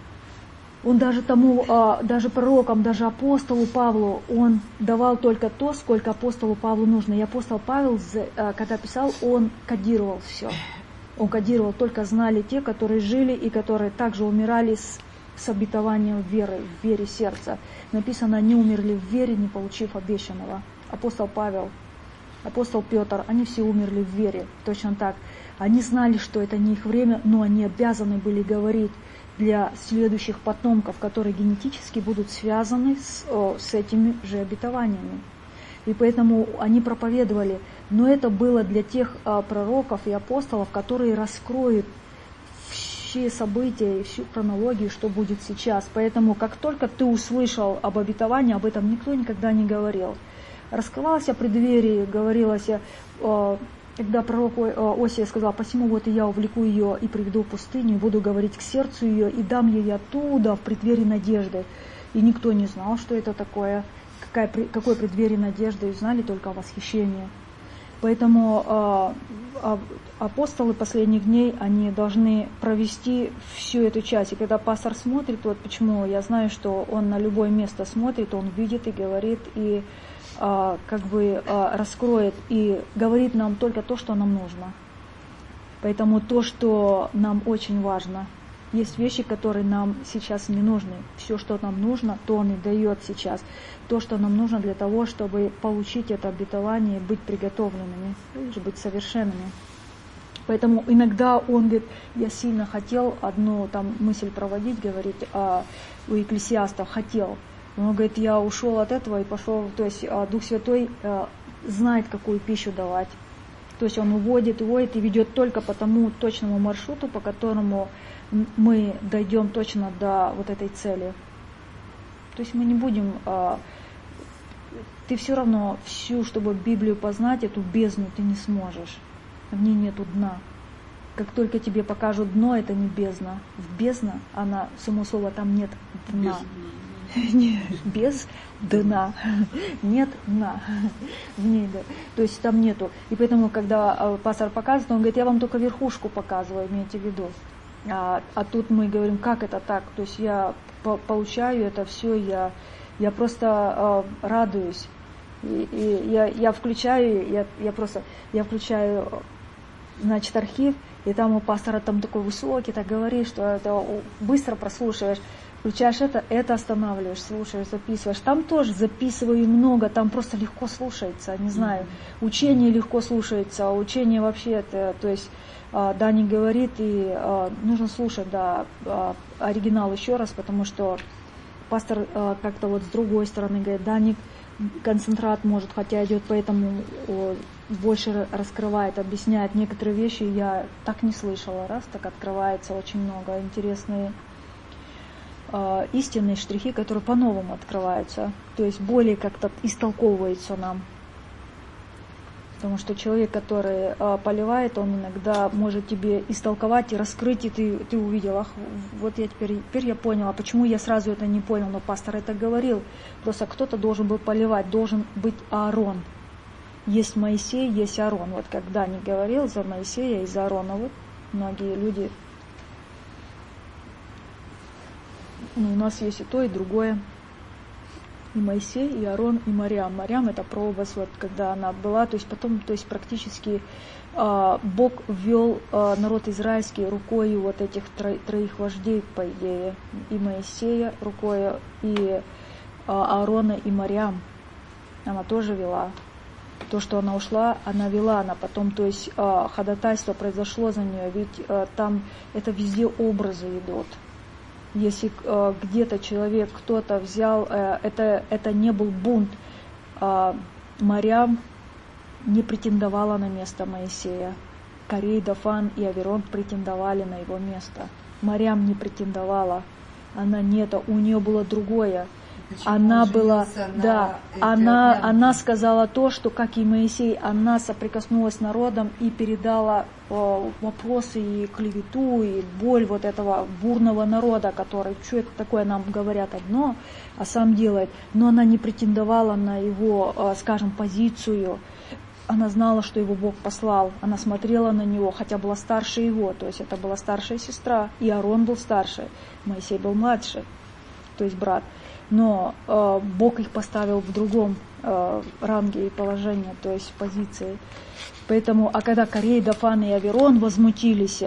Он даже тому, даже пророкам, даже апостолу Павлу, он давал только то, сколько апостолу Павлу нужно. И апостол Павел, когда писал, он кодировал все. Он кодировал, только знали те, которые жили и которые также умирали с, с обетованием веры, в вере сердца. Написано, они умерли в вере, не получив обещанного. Апостол Павел, апостол Петр, они все умерли в вере, точно так. Они знали, что это не их время, но они обязаны были говорить для следующих потомков, которые генетически будут связаны с, о, с этими же обетованиями. И поэтому они проповедовали. Но это было для тех а, пророков и апостолов, которые раскроют все события и всю хронологию, что будет сейчас. Поэтому как только ты услышал об обетовании, об этом никто никогда не говорил. Раскрывалось о преддверии, говорилось о... Когда пророк Осия сказал, посему вот и я увлеку ее и приведу в пустыню, и буду говорить к сердцу ее, и дам ей оттуда в преддверии надежды. И никто не знал, что это такое, какая, какое преддверие надежды, и знали только о восхищении. Поэтому э, апостолы последних дней, они должны провести всю эту часть. И когда пастор смотрит, вот почему я знаю, что он на любое место смотрит, он видит и говорит, и как бы раскроет и говорит нам только то, что нам нужно. Поэтому то, что нам очень важно, Есть вещи, которые нам сейчас не нужны. Все, что нам нужно, то Он и дает сейчас. То, что нам нужно для того, чтобы получить это обетование, быть приготовленными, быть совершенными. Поэтому иногда он говорит, я сильно хотел одну там мысль проводить, говорит, а у Екклесиастов хотел. Он говорит, я ушел от этого и пошел, то есть Дух Святой знает, какую пищу давать. То есть Он уводит, уводит и ведет только по тому точному маршруту, по которому мы дойдем точно до вот этой цели. То есть мы не будем... Ты все равно всю, чтобы Библию познать, эту бездну ты не сможешь. В ней нету дна. Как только тебе покажут дно, это не бездна. В бездна, она, само слово, там нет дна. Без дна. Нет дна. В ней, да. То есть там нету. И поэтому, когда пастор показывает, он говорит, я вам только верхушку показываю, имейте в виду. А, а тут мы говорим, как это так? То есть я по- получаю это все, я, я просто э, радуюсь. И, и я, я включаю, я, я просто, я включаю, значит, архив, и там у пастора там такой высокий, так говорит, что это быстро прослушиваешь, включаешь это, это останавливаешь, слушаешь, записываешь. Там тоже записываю много, там просто легко слушается, не знаю, учение легко слушается, учение вообще это, то есть Дани говорит, и нужно слушать, да, оригинал еще раз, потому что пастор как-то вот с другой стороны говорит, Даник концентрат может, хотя идет, поэтому больше раскрывает, объясняет некоторые вещи, я так не слышала, раз, так открывается очень много интересные э, истинные штрихи, которые по-новому открываются, то есть более как-то истолковывается нам. Потому что человек, который э, поливает, он иногда может тебе истолковать и раскрыть, и ты, ты увидел, ах, вот я теперь, теперь я поняла, почему я сразу это не понял, но пастор это говорил. Просто кто-то должен был поливать, должен быть Аарон. Есть Моисей, есть Аарон. Вот как Дани говорил за Моисея и за Аарона, вот многие люди, ну, у нас есть и то, и другое. И Моисей, и Аарон, и Марьям. Марьям это прообраз, вот, когда она была, то есть потом, то есть практически э, Бог ввел э, народ израильский рукой вот этих тро, троих вождей, по идее, и Моисея рукой, и э, Аарона, и Марьям. Она тоже вела. То, что она ушла, она вела, она потом, то есть э, ходатайство произошло за нее, ведь э, там это везде образы идут. Если э, где-то человек, кто-то взял, э, это, это не был бунт. Э, Марьям не претендовала на место Моисея. Корей, Дафан и Аверон претендовали на его место. Марьям не претендовала. Она нет, у нее было другое. Почему она была, да, она, она сказала то, что, как и Моисей, она соприкоснулась с народом и передала э, вопросы и клевету, и боль вот этого бурного народа, который, что это такое, нам говорят одно, а сам делает. Но она не претендовала на его, э, скажем, позицию. Она знала, что его Бог послал. Она смотрела на него, хотя была старше его, то есть это была старшая сестра, и Аарон был старше, Моисей был младше, то есть брат. Но э, Бог их поставил в другом э, ранге и положении, то есть позиции. Поэтому, а когда Корей, Дафан и Аверон возмутились,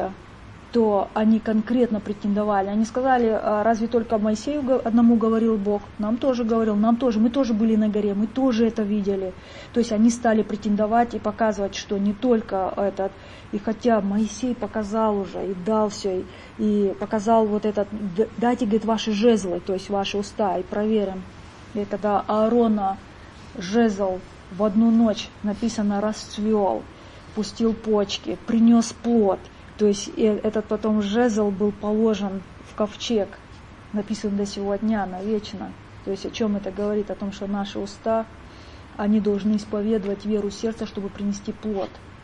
то они конкретно претендовали. Они сказали, разве только Моисею одному говорил Бог, нам тоже говорил, нам тоже, мы тоже были на горе, мы тоже это видели. То есть они стали претендовать и показывать, что не только этот, и хотя Моисей показал уже и дал все, и, и показал вот этот, дайте, говорит, ваши жезлы, то есть ваши уста, и проверим. И когда Аарона жезл в одну ночь, написано, расцвел, пустил почки, принес плод, то есть этот потом жезл был положен в ковчег, написан до сего дня, навечно. То есть о чем это говорит? О том, что наши уста, они должны исповедовать веру сердца, чтобы принести плод.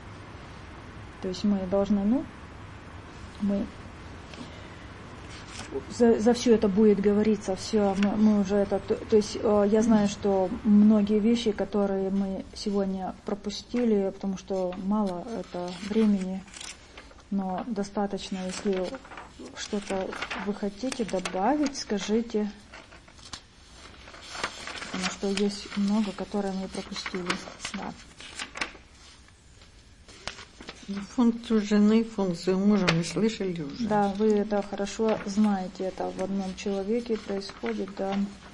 То есть мы должны, ну, мы за, за все это будет говориться, все, мы, мы уже это, то, то есть я знаю, что многие вещи, которые мы сегодня пропустили, потому что мало это времени, но достаточно, если что-то вы хотите добавить, скажите, потому что есть много, которые мы пропустили. Да. Функцию жены, функцию мужа мы слышали уже. Да, вы это хорошо знаете, это в одном человеке происходит, да.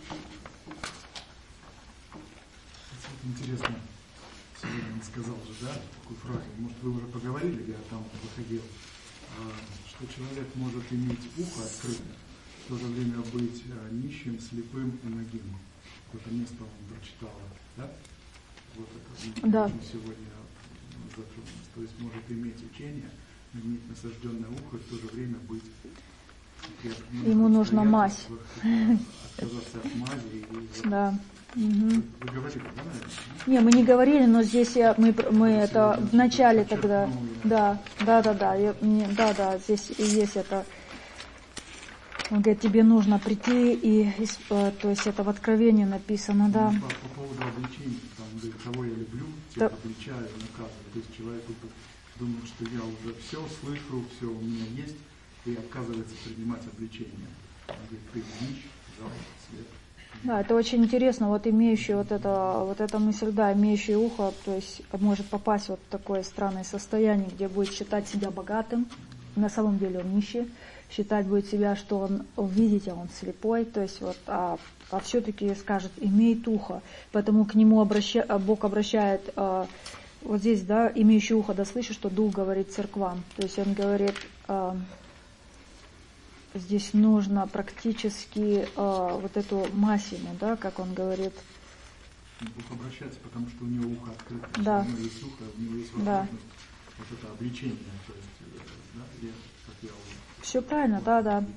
Интересно, сегодня он сказал же, да, такую фразу, может, вы уже поговорили, я там выходил, что человек может иметь ухо открытое, в то же время быть нищим, слепым и нагим. Какое-то место он прочитал, да? Вот это да. Очень сегодня затронулось. То есть может иметь учение, иметь насажденное ухо, и в то же время быть... Ему нужна мазь. Отказаться от мази. И, да. Вы, угу. вы говорили, да, наверное? Не, мы не говорили, но здесь я, мы, мы это в начале тогда... Да, да, да, да, я, не, да, да, здесь и есть это... Он говорит, тебе нужно прийти, и, и то есть это в Откровении написано, да. По, по поводу обличения, там, говорит, кого я люблю, тех да. обличаю, наказываю. То есть человек думает, что я уже все слышу, все у меня есть, и отказывается принимать обличение. Он говорит, ты нищ, жалко, свет. Да, это очень интересно, вот имеющий вот это, вот эта мысль, да, имеющий ухо, то есть может попасть вот в такое странное состояние, где будет считать себя богатым, на самом деле он нищий, считать будет себя, что он, он видит, а он слепой, то есть вот, а, а все-таки скажет, имеет ухо, поэтому к нему обраща, Бог обращает, а, вот здесь, да, имеющий ухо, да, слышишь, что Дух говорит церквам, то есть он говорит, а, здесь нужно практически а, вот эту массиму, да, как он говорит. Бог обращается, потому что у него ухо открыто, да. у него есть ухо, у него есть возможность, да. Вот это обличение, то есть, да, я, как я все правильно, вот, да, да.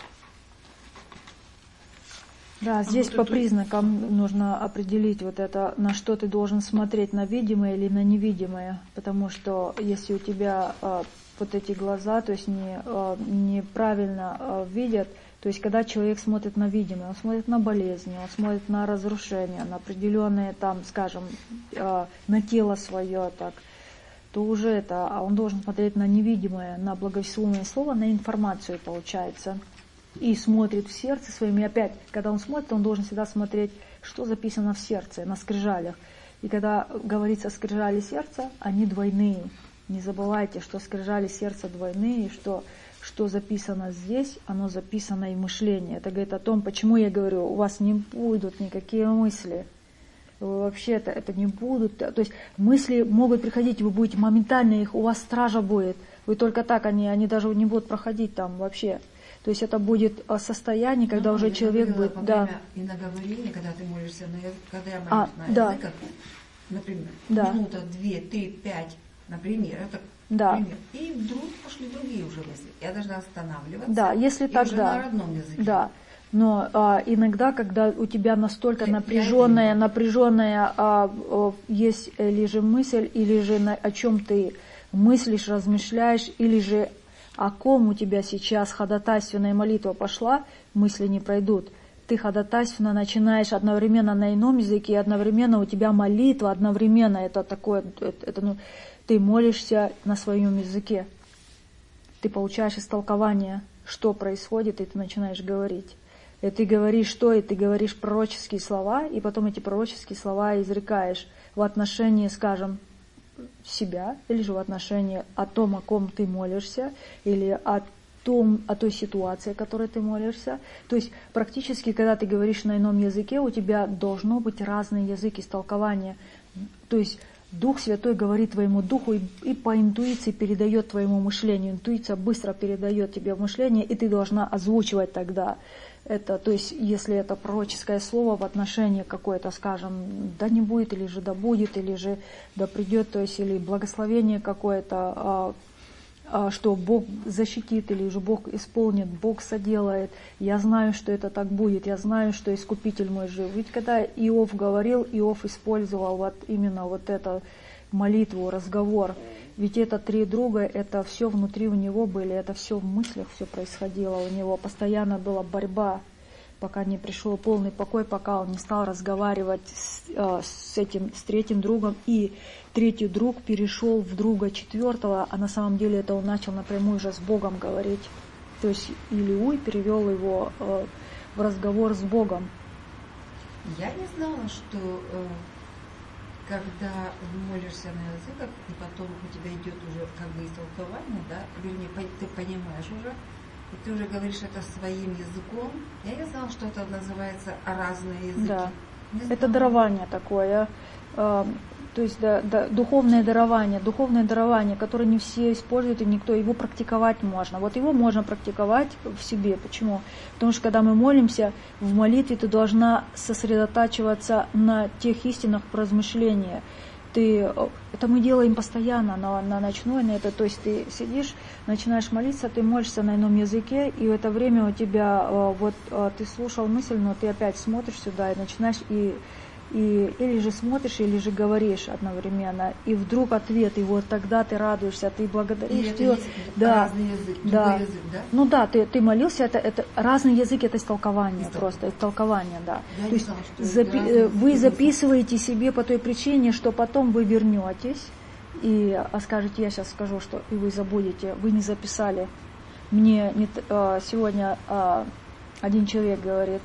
Да, здесь а вот по это... признакам нужно определить вот это, на что ты должен смотреть, на видимое или на невидимое, потому что если у тебя а, вот эти глаза, то есть не, а, неправильно а, видят, то есть когда человек смотрит на видимое, он смотрит на болезни, он смотрит на разрушения, на определенные там, скажем, а, на тело свое, так, то уже это, а он должен смотреть на невидимое, на благословенное слово, на информацию получается. И смотрит в сердце своим, и опять, когда он смотрит, он должен всегда смотреть, что записано в сердце, на скрижалях. И когда говорится скрижали сердца, они двойные. Не забывайте, что скрижали сердца двойные, и что, что записано здесь, оно записано и в мышлении. Это говорит о том, почему я говорю, у вас не будут никакие мысли. Вы вообще это, это не будут. То есть мысли могут приходить, вы будете моментально их, у вас стража будет. Вы только так, они, они даже не будут проходить там вообще. То есть это будет состояние, когда ну, уже человек будет... Во да. время иноговорения, когда ты молишься на язык, когда я молюсь а, на да. языках, например, да. минута, две, три, пять, например, это да. пример. И вдруг пошли другие уже мысли. Я должна останавливаться. Да, если и так, уже да. на родном языке. Да. Но а, иногда, когда у тебя настолько напряженная, напряженная а, а, есть или же мысль, или же на, о чем ты мыслишь, размышляешь, или же о ком у тебя сейчас ходатайственная молитва пошла, мысли не пройдут. Ты ходатайственно начинаешь одновременно на ином языке, и одновременно у тебя молитва, одновременно это такое, это, это, ну, ты молишься на своем языке. Ты получаешь истолкование, что происходит, и ты начинаешь говорить. И ты говоришь что, и ты говоришь пророческие слова, и потом эти пророческие слова изрекаешь в отношении, скажем, себя, или же в отношении о том, о ком ты молишься, или о том, о той ситуации, о которой ты молишься. То есть практически, когда ты говоришь на ином языке, у тебя должно быть разные языки истолкования. То есть Дух Святой говорит твоему духу и, и по интуиции передает твоему мышлению. Интуиция быстро передает тебе в мышление, и ты должна озвучивать тогда это. То есть если это пророческое слово в отношении какое-то, скажем, да не будет, или же да будет, или же да придет, то есть или благословение какое-то, а, а, что Бог защитит, или же Бог исполнит, Бог соделает. Я знаю, что это так будет, я знаю, что Искупитель мой жив. Ведь когда Иов говорил, Иов использовал вот именно вот эту молитву, разговор. Ведь это три друга, это все внутри у него были, это все в мыслях, все происходило у него. Постоянно была борьба, пока не пришел полный покой, пока он не стал разговаривать с, с этим, с третьим другом. И третий друг перешел в друга четвертого, а на самом деле это он начал напрямую уже с Богом говорить. То есть Илиуй перевел его э, в разговор с Богом. Я не знала, что... Э... когда молишься на языках, и потом у тебя идет уже как бы истолкование, да, вернее, ты понимаешь уже, и ты уже говоришь это своим языком. Я не знала, что это называется разные языки. Да, это дарование такое. То есть да, да, духовное дарование, духовное дарование, которое не все используют и никто, его практиковать можно. Вот его можно практиковать в себе. Почему? Потому что когда мы молимся, в молитве ты должна сосредотачиваться на тех истинах размышления. Ты, это мы делаем постоянно на, на ночной, на это, то есть ты сидишь, начинаешь молиться, ты молишься на ином языке, и в это время у тебя, вот ты слушал мысль, но ты опять смотришь сюда и начинаешь и И или же смотришь, или же говоришь одновременно, и вдруг ответ, и вот тогда ты радуешься, ты благодаришь. И это есть да, разный язык, да. язык, да? Ну да, ты, ты молился, это, это разный язык, это истолкование, Истол... просто, истолкование, да. Я То есть знала, запи- вы записываете себе по той причине, что потом вы вернетесь, и а скажете, я сейчас скажу, что и вы забудете, вы не записали. Мне не, а, сегодня а, один человек говорит,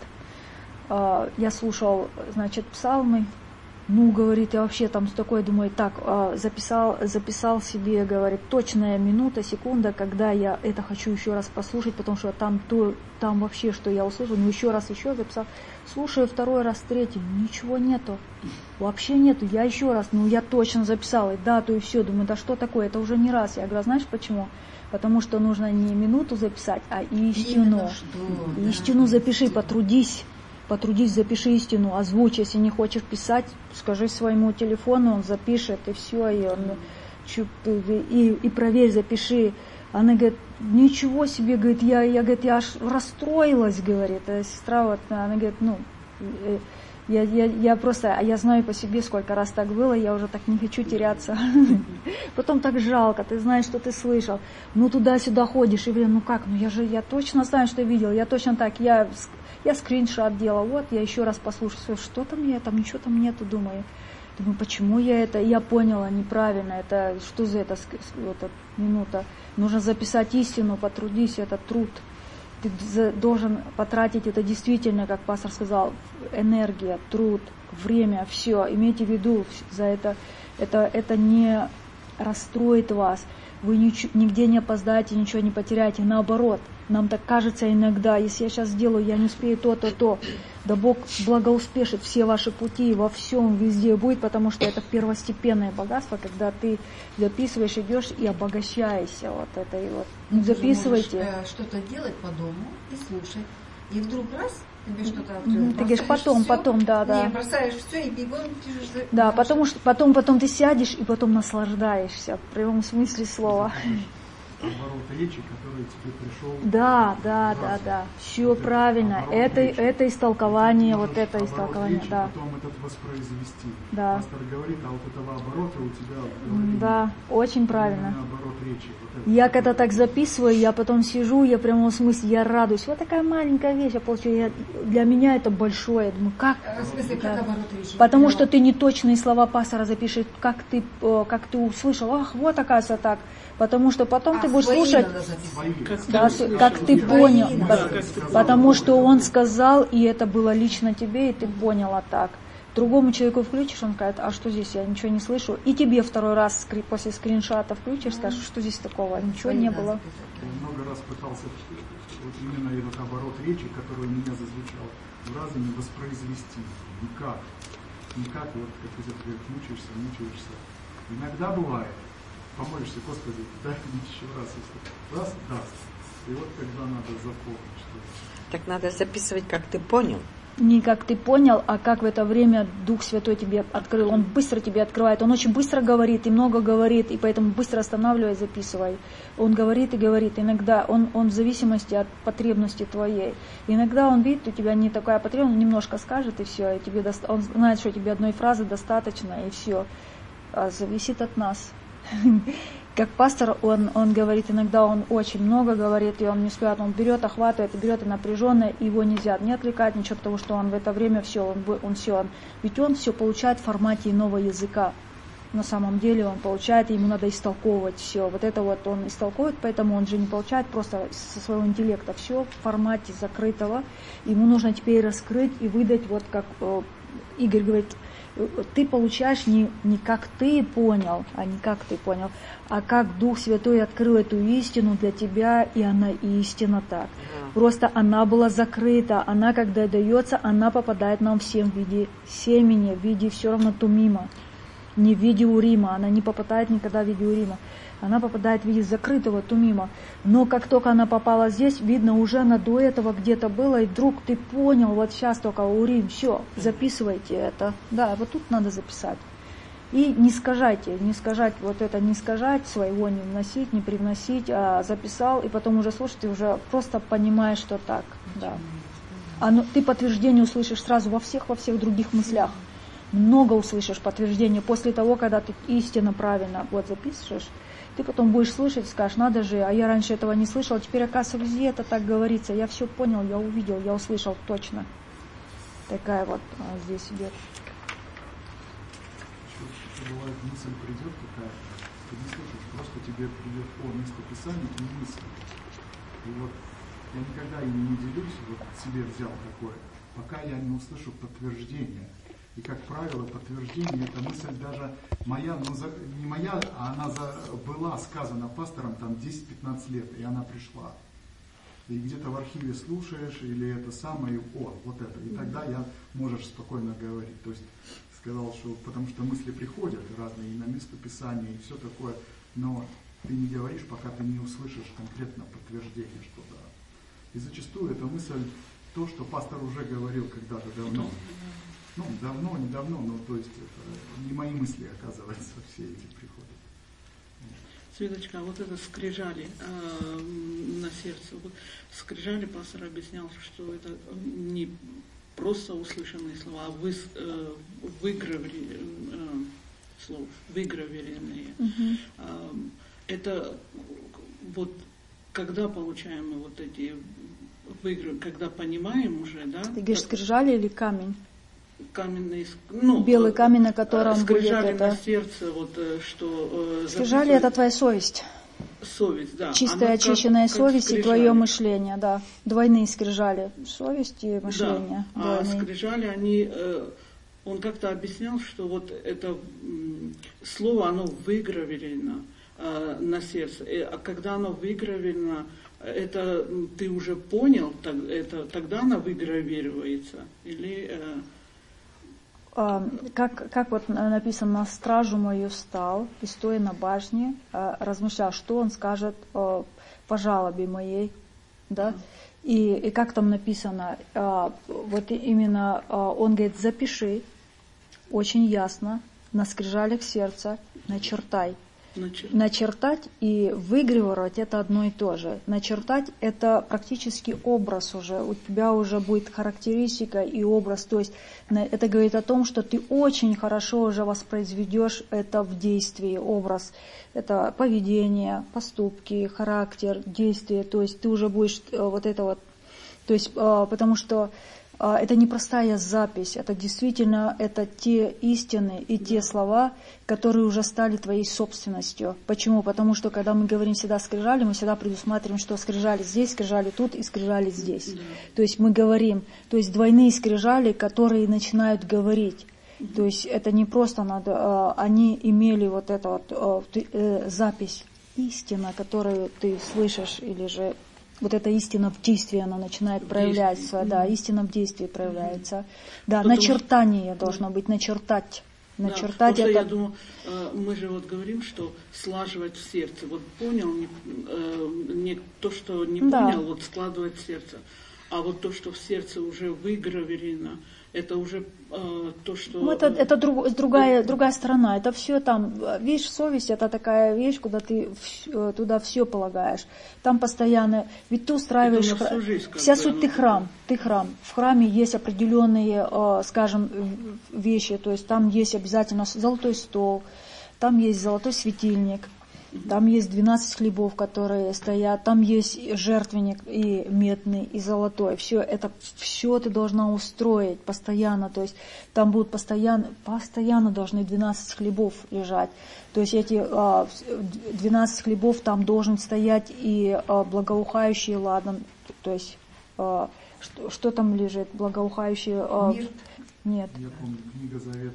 я слушал, значит, псалмы, ну, говорит, я вообще там с такой, думаю, так, записал, записал себе, говорит, точная минута, секунда, когда я это хочу еще раз послушать, потому что там, то, там вообще, что я услышал, ну, еще раз, еще записал, слушаю второй раз, третий, ничего нету, вообще нету, я еще раз, ну, я точно записала, и дату, и все, думаю, да что такое, это уже не раз, я говорю, знаешь почему? Потому что нужно не минуту записать, а истину, истину запиши, потрудись. Потрудись, запиши истину, озвучь, если не хочешь писать, скажи своему телефону, он запишет, и все, и, он, и, и проверь, запиши. Она говорит, ничего себе, говорит, я, я, говорит, я аж расстроилась, говорит, а сестра, вот, она говорит, ну, я, я, я просто, я знаю по себе, сколько раз так было, я уже так не хочу теряться. Потом так жалко, ты знаешь, что ты слышал, ну туда-сюда ходишь, и блин, ну как, ну я же, я точно знаю, что видел, я точно так, я... Я скриншот делала, вот, я еще раз послушала, что там я, там ничего там нету, думаю. Думаю, почему я это, я поняла неправильно, это, что за это, это минута. Нужно записать истину, потрудись, это труд. Ты должен потратить это действительно, как пастор сказал, энергия, труд, время, все. Имейте в виду, за это, это, это не расстроит вас. Вы нич- нигде не опоздаете, ничего не потеряете, наоборот. Нам так кажется иногда, если я сейчас сделаю, я не успею то, то, то. Да Бог благоуспешит все ваши пути, во всем, везде будет, потому что это первостепенное богатство, когда ты записываешь, идешь и обогащаешься. Вот это и вот. Ну, записывайте. Ты можешь, э, что-то делать по дому и слушать. И вдруг раз, тебе что-то mm-hmm. Ты говоришь, потом, все, потом, да, да. Не, бросаешь все и бегом пишешь. Да, потому что потом, потом ты сядешь и потом наслаждаешься, в прямом смысле слова. Оборот речи, который тебе пришел. Да, да, да, да. Все вот правильно. Это, это истолкование, вот это истолкование, речи, да. Потом этот воспроизвести. Да. Пастор говорит, а вот этого оборота у тебя в голове. Да, очень правильно. Оборот речи. Вот я когда так записываю, я потом сижу, я прямо в смысле, я радуюсь. Вот такая маленькая вещь, я получаю. Я, для меня это большое. Я думаю, как? В смысле, как оборот речи? Потому что ты неточные слова пастора запишешь, как ты, как ты услышал. Ах, вот оказывается так. Потому что потом а ты будешь слушать, как, да, как ты понял, да, как ты потому что он сказал, и это было лично тебе, и ты поняла так. Другому человеку включишь, он скажет, а что здесь, я ничего не слышу. И тебе второй раз после скриншота включишь, скажешь, что здесь такого, ничего не было. Я много раз пытался вот именно этот оборот речи, который у меня зазвучал, в разы не воспроизвести. Никак. Никак, вот как ты говоришь, мучаешься, мучаешься. Иногда бывает. Помолишься, Господи, дай мне еще раз, если раз, даст. И вот когда надо запомнить, что... Так надо записывать, как ты понял. Не как ты понял, а как в это время Дух Святой тебе открыл. Он быстро тебе открывает, он очень быстро говорит и много говорит, и поэтому быстро останавливай, записывай. Он говорит и говорит. Иногда он, он в зависимости от потребности твоей. Иногда он видит, у тебя не такая потребность, он немножко скажет, и все. И тебе доста... Он знает, что тебе одной фразы достаточно, и все. А зависит от нас. Как пастор, он, он говорит, иногда он очень много говорит, и он не успевает, он берет, охватывает, и берет и напряженно, его нельзя не отвлекать, ничего, потому что он в это время все, он, он все, он, ведь он все получает в формате иного языка. На самом деле он получает, ему надо истолковывать все. Вот это вот он истолковывает, поэтому он же не получает просто со своего интеллекта все в формате закрытого. Ему нужно теперь раскрыть и выдать, вот как э, Игорь говорит, ты получаешь не, не как ты понял, а не как ты понял, а как Дух Святой открыл эту истину для тебя, и она истина так. Просто она была закрыта, она, когда дается, она попадает нам всем в виде семени, в виде все равно тумима, не в виде урима, она не попадает никогда в виде урима. Она попадает в виде закрытого тумима. Но как только она попала здесь, видно, уже она до этого где-то была, и вдруг ты понял, вот сейчас только урим, все, записывайте это. Да, вот тут надо записать. И не скажайте, не сказать, вот это не сказать, своего не вносить, не привносить, а записал, и потом уже слушать, и уже просто понимаешь, что так. Да. Оно, ты подтверждение услышишь сразу во всех, во всех других мыслях. Много услышишь подтверждения после того, когда ты истинно правильно вот записываешь. Ты потом будешь слышать, скажешь, надо же, а я раньше этого не слышал, теперь, оказывается, везде это так говорится. Я все понял, я увидел, я услышал точно. Такая вот а, здесь идет. Еще бывает, мысль придет какая-то, ты не слышишь, просто тебе придет о местописание и мысль. И вот я никогда ими не делюсь, вот себе взял такое, пока я не услышу подтверждение. И, как правило, подтверждение, эта мысль даже моя, ну, за, не моя, а она за, была сказана пастором там десять-пятнадцать лет, и она пришла. И где-то в архиве слушаешь, или это самое, о, вот это. И тогда я можешь спокойно говорить. То есть сказал, что потому что мысли приходят разные и на место писания, и все такое, но ты не говоришь, пока ты не услышишь конкретно подтверждение, что да. И зачастую эта мысль, то, что пастор уже говорил когда-то давно. Ну, давно, недавно, но то есть это не мои мысли, оказывается, все эти приходы. Светочка, вот это скрижали э, на сердце. Вот скрижали пастор объяснял, что это не просто услышанные слова, а вы, э, выгравили, э, слов, выгравированные. Uh-huh. Э, это вот когда получаем мы вот эти выгравы, когда понимаем уже, да? Ты говоришь, скрижали или камень? Каменный, ну, белый камень, на котором скрижали будет это. На сердце, вот что. Скрижали это твоя совесть. Совесть, да. Чистая, она очищенная как, совесть как и твое мышление, да. Двойные скрижали, совесть и мышление. Да. А скрижали они, он как-то объяснял, что вот это слово, оно выгравировано на сердце, а когда оно выгравировано, это ты уже понял, это тогда оно выгравируется или Как, как вот написано, на стражу мою встал, и стоя на башне, размышлял, что он скажет по жалобе моей, да, и, и как там написано, вот именно он говорит, запиши, очень ясно, на скрижалях сердца, начертай. Начертать. Начертать и выгравировать это одно и то же. Начертать это практически образ уже. У тебя уже будет характеристика и образ. То есть это говорит о том, что ты очень хорошо уже воспроизведешь это в действии, образ. Это поведение, поступки, характер, действие. То есть ты уже будешь вот это вот. То есть потому что это не простая запись, это действительно это те истины и те слова, которые уже стали твоей собственностью. Почему? Потому что когда мы говорим всегда скрижали, мы всегда предусматриваем, что скрижали здесь, скрижали тут и скрижали здесь. Да. То есть мы говорим, то есть двойные скрижали, которые начинают говорить. Mm-hmm. То есть это не просто надо, они имели вот эту вот запись, истина, которую ты слышишь или же вот эта истина в действии, она начинает проявляться, mm-hmm. да, истина в действии проявляется. Mm-hmm. Да, Потому начертание что... должно быть, начертать. Начертать да, это... я думаю, мы же вот говорим, что слаживать в сердце. Вот понял, не, не то, что не да. понял, вот складывать в сердце. А вот то, что в сердце уже выгравировано, это уже э, то, что... Ну, это, это друг, другая, другая сторона. Это все там, видишь, совесть, это такая вещь, куда ты в, туда все полагаешь. Там постоянно, ведь ты устраиваешь... Храм, жизнь, вся суть ты храм, ты храм. В храме есть определенные, э, скажем, вещи, то есть там есть обязательно золотой стол, там есть золотой светильник, там есть двенадцать хлебов, которые стоят, там есть жертвенник и медный, и золотой. Все это, все ты должна устроить постоянно. То есть там будут постоянно, постоянно должны двенадцать хлебов лежать. То есть эти двенадцать хлебов там должен стоять и благоухающий ладан. То есть что, что там лежит? Благоухающий... Мир. Нет. Я помню, книга Завета должна.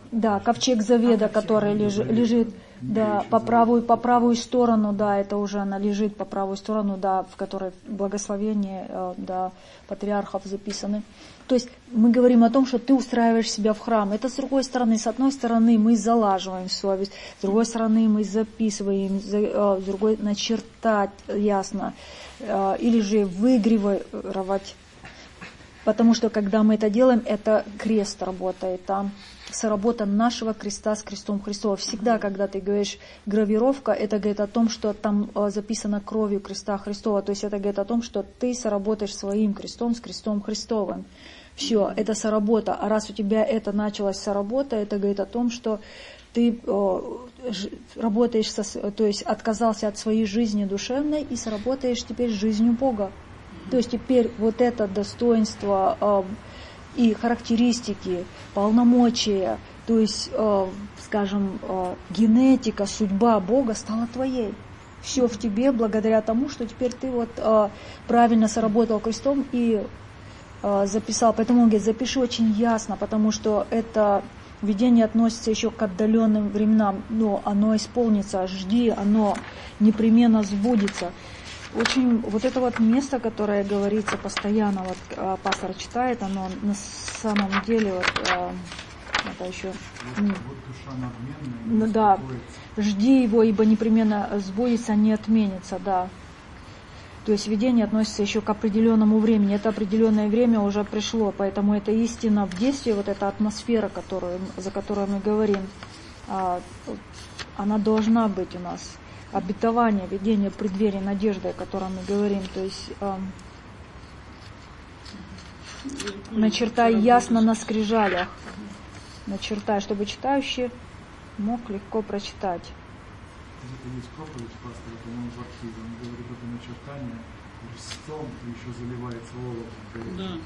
Да, ковчег завета, который лежи, лежит да, по правую, по правую сторону, да, это уже она лежит по правую сторону, да, в которой благословения да, патриархов записаны. То есть мы говорим о том, что ты устраиваешь себя в храм. Это с другой стороны. С одной стороны мы залаживаем совесть, с другой стороны мы записываем, с другой начертать ясно, или же выгравировать. Потому что когда мы это делаем, это крест работает там. Соработа нашего креста с крестом Христова. Всегда, когда ты говоришь гравировка, это говорит о том, что там записано кровью креста Христова. То есть это говорит о том, что ты соработаешь своим крестом с крестом Христовым. Все, это соработа. А раз у тебя это началось соработа, это говорит о том, что ты работаешь, со, то есть отказался от своей жизни душевной и сработаешь теперь с жизнью Бога. То есть теперь вот это достоинство и характеристики, полномочия, то есть, э, скажем, э, генетика, судьба Бога стала твоей. Все в тебе благодаря тому, что теперь ты вот э, правильно сработал крестом и э, записал. Поэтому он говорит, запиши очень ясно, потому что это видение относится еще к отдаленным временам, но оно исполнится, жди, оно непременно сбудется. Очень вот это вот место, которое говорится постоянно, вот э, пастор читает, оно на самом деле вот э, это еще вот, вот душа надменная, да, жди его, ибо непременно сбудется, не отменится, да. То есть видение относится еще к определенному времени. Это определенное время уже пришло, поэтому это истина в действии, вот эта атмосфера, которую, за которую мы говорим, э, она должна быть у нас. Обетование, видение, преддверие, надежды, о котором мы говорим. То есть э, начертай ясно на скрижалях. Начертай, чтобы читающий мог легко прочитать. Это есть проповедь пастора, по-моему, в архиве. Он говорит, это начертание листом еще заливается оловом. Да.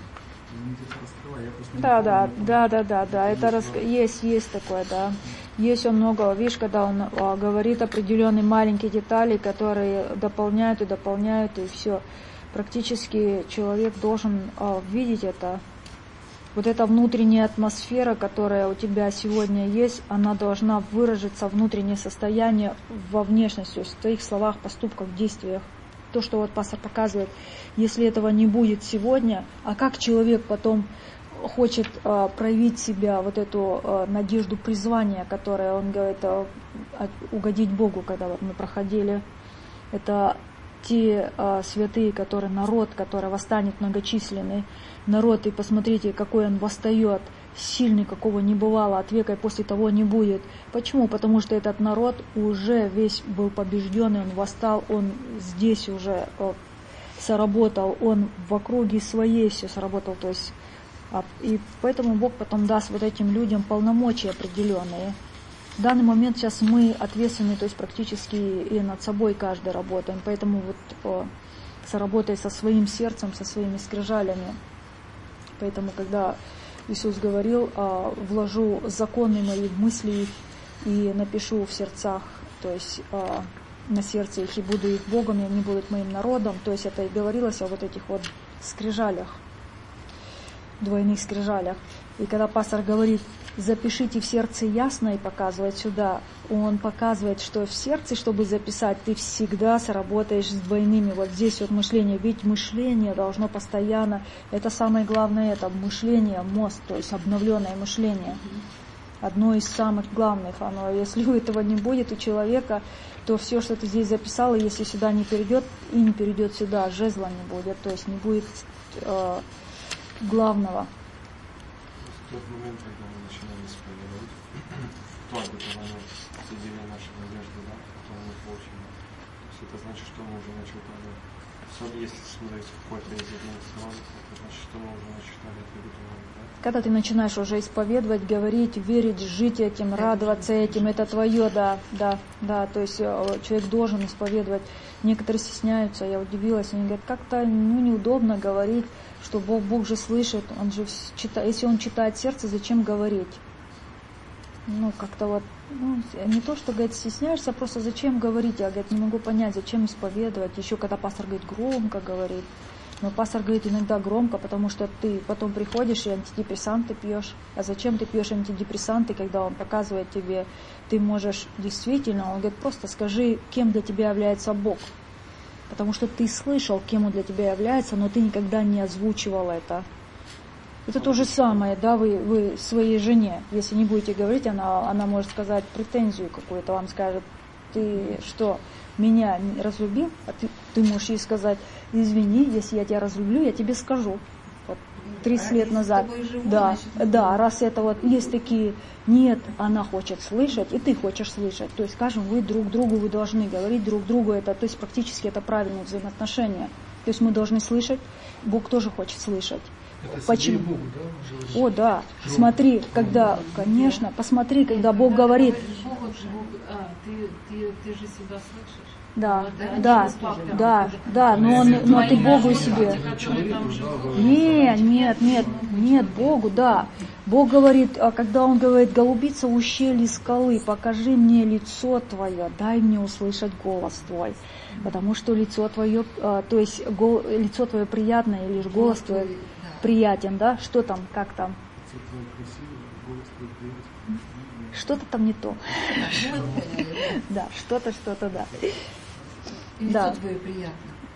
Да, да, да, да, да, да, это рас... есть, есть такое, да. Есть он много, видишь, когда он о, говорит определенные маленькие детали, которые дополняют и дополняют, и все. Практически человек должен о, видеть это. Вот эта внутренняя атмосфера, которая у тебя сегодня есть, она должна выразиться, внутреннее состояние во внешности, то есть в твоих словах, поступках, действиях. То, что вот пастор показывает, если этого не будет сегодня, а как человек потом хочет э, проявить себя, вот эту э, надежду призвания, которая, он говорит, э, угодить Богу, когда вот мы проходили, это те э, святые, которые народ, который восстанет многочисленный народ, и посмотрите, какой он восстает, сильный, какого не бывало, от века и после того не будет. Почему? Потому что этот народ уже весь был побежденный, он восстал, он здесь уже э, соработал, он в округе своей все сработал, то есть, а, и поэтому Бог потом даст вот этим людям полномочия определенные. В данный момент сейчас мы ответственны, то есть практически и над собой каждый работаем, поэтому вот э, соработай со своим сердцем, со своими скрижалями. Поэтому, когда Иисус говорил, вложу законы мои в мысли и напишу в сердцах, то есть на сердце их, и буду их Богом, и они будут моим народом. То есть это и говорилось о вот этих вот скрижалях, двойных скрижалях. И когда пастор говорит, запишите в сердце ясно и показывает сюда, он показывает, что в сердце, чтобы записать, ты всегда сработаешь с двойными. Вот здесь вот мышление, ведь мышление должно постоянно, это самое главное, это мышление, мозг, то есть обновленное мышление. Одно из самых главных, оно, если у этого не будет у человека, то все, что ты здесь записала, если сюда не перейдет и не перейдет сюда, жезла не будет, то есть не будет э, главного. В тот момент, когда мы начинали исповедовать, то обетование соединения нашей надежды, да, которое мы получили. То есть это значит, что мы уже начертали. Если смотреть какой-то из одних сторон, это значит, что мы уже начертали это обетование, да? Когда ты начинаешь уже исповедовать, говорить, верить, жить этим, радоваться этим, это твое, да, да, да. То есть человек должен исповедовать. Некоторые стесняются, я удивилась, они говорят, как-то ну, неудобно говорить, что Бог, Бог же слышит, он же читает, если он читает сердце, зачем говорить? Ну, как-то вот, ну, не то, что, говорит, стесняешься, а просто зачем говорить? Я, говорит, не могу понять, зачем исповедовать. Еще когда пастор говорит, громко говорит. Но пастор говорит иногда громко, потому что ты потом приходишь и антидепрессанты пьешь. А зачем ты пьешь антидепрессанты, когда он показывает тебе, ты можешь действительно, он говорит, просто скажи, кем для тебя является Бог. Потому что ты слышал, кем он для тебя является, но ты никогда не озвучивал это. Это то же самое, да, вы, вы своей жене, если не будете говорить, она, она может сказать претензию какую-то, вам скажет, ты что, меня разлюбил? А ты, ты можешь ей сказать, извини, если я тебя разлюблю, я тебе скажу. Вот, тридцать лет назад. Живу, да, значит, да, раз это вот есть такие, нет, она хочет слышать, и ты хочешь слышать. То есть, скажем, вы друг другу, вы должны говорить друг другу это, то есть практически это правильные взаимоотношения. То есть мы должны слышать, Бог тоже хочет слышать. Это почему? Богу, да, О, да. Друг. Смотри, когда, конечно, посмотри, когда Бог говорит. Бог, а, ты, ты, ты же себя слышишь. Да, да, да, да, да, но, он, но ты Богу себе. Нет, нет, нет, нет, Богу, да. Бог говорит, когда Он говорит, голубица в ущелье скалы, покажи мне лицо твое, дай мне услышать голос твой. Потому что лицо твое, то есть гол, лицо твое приятное, или голос твой приятен, да? Что там, как там? Что-то там не то. Да, что-то, что-то, да. Лицо твое приятно.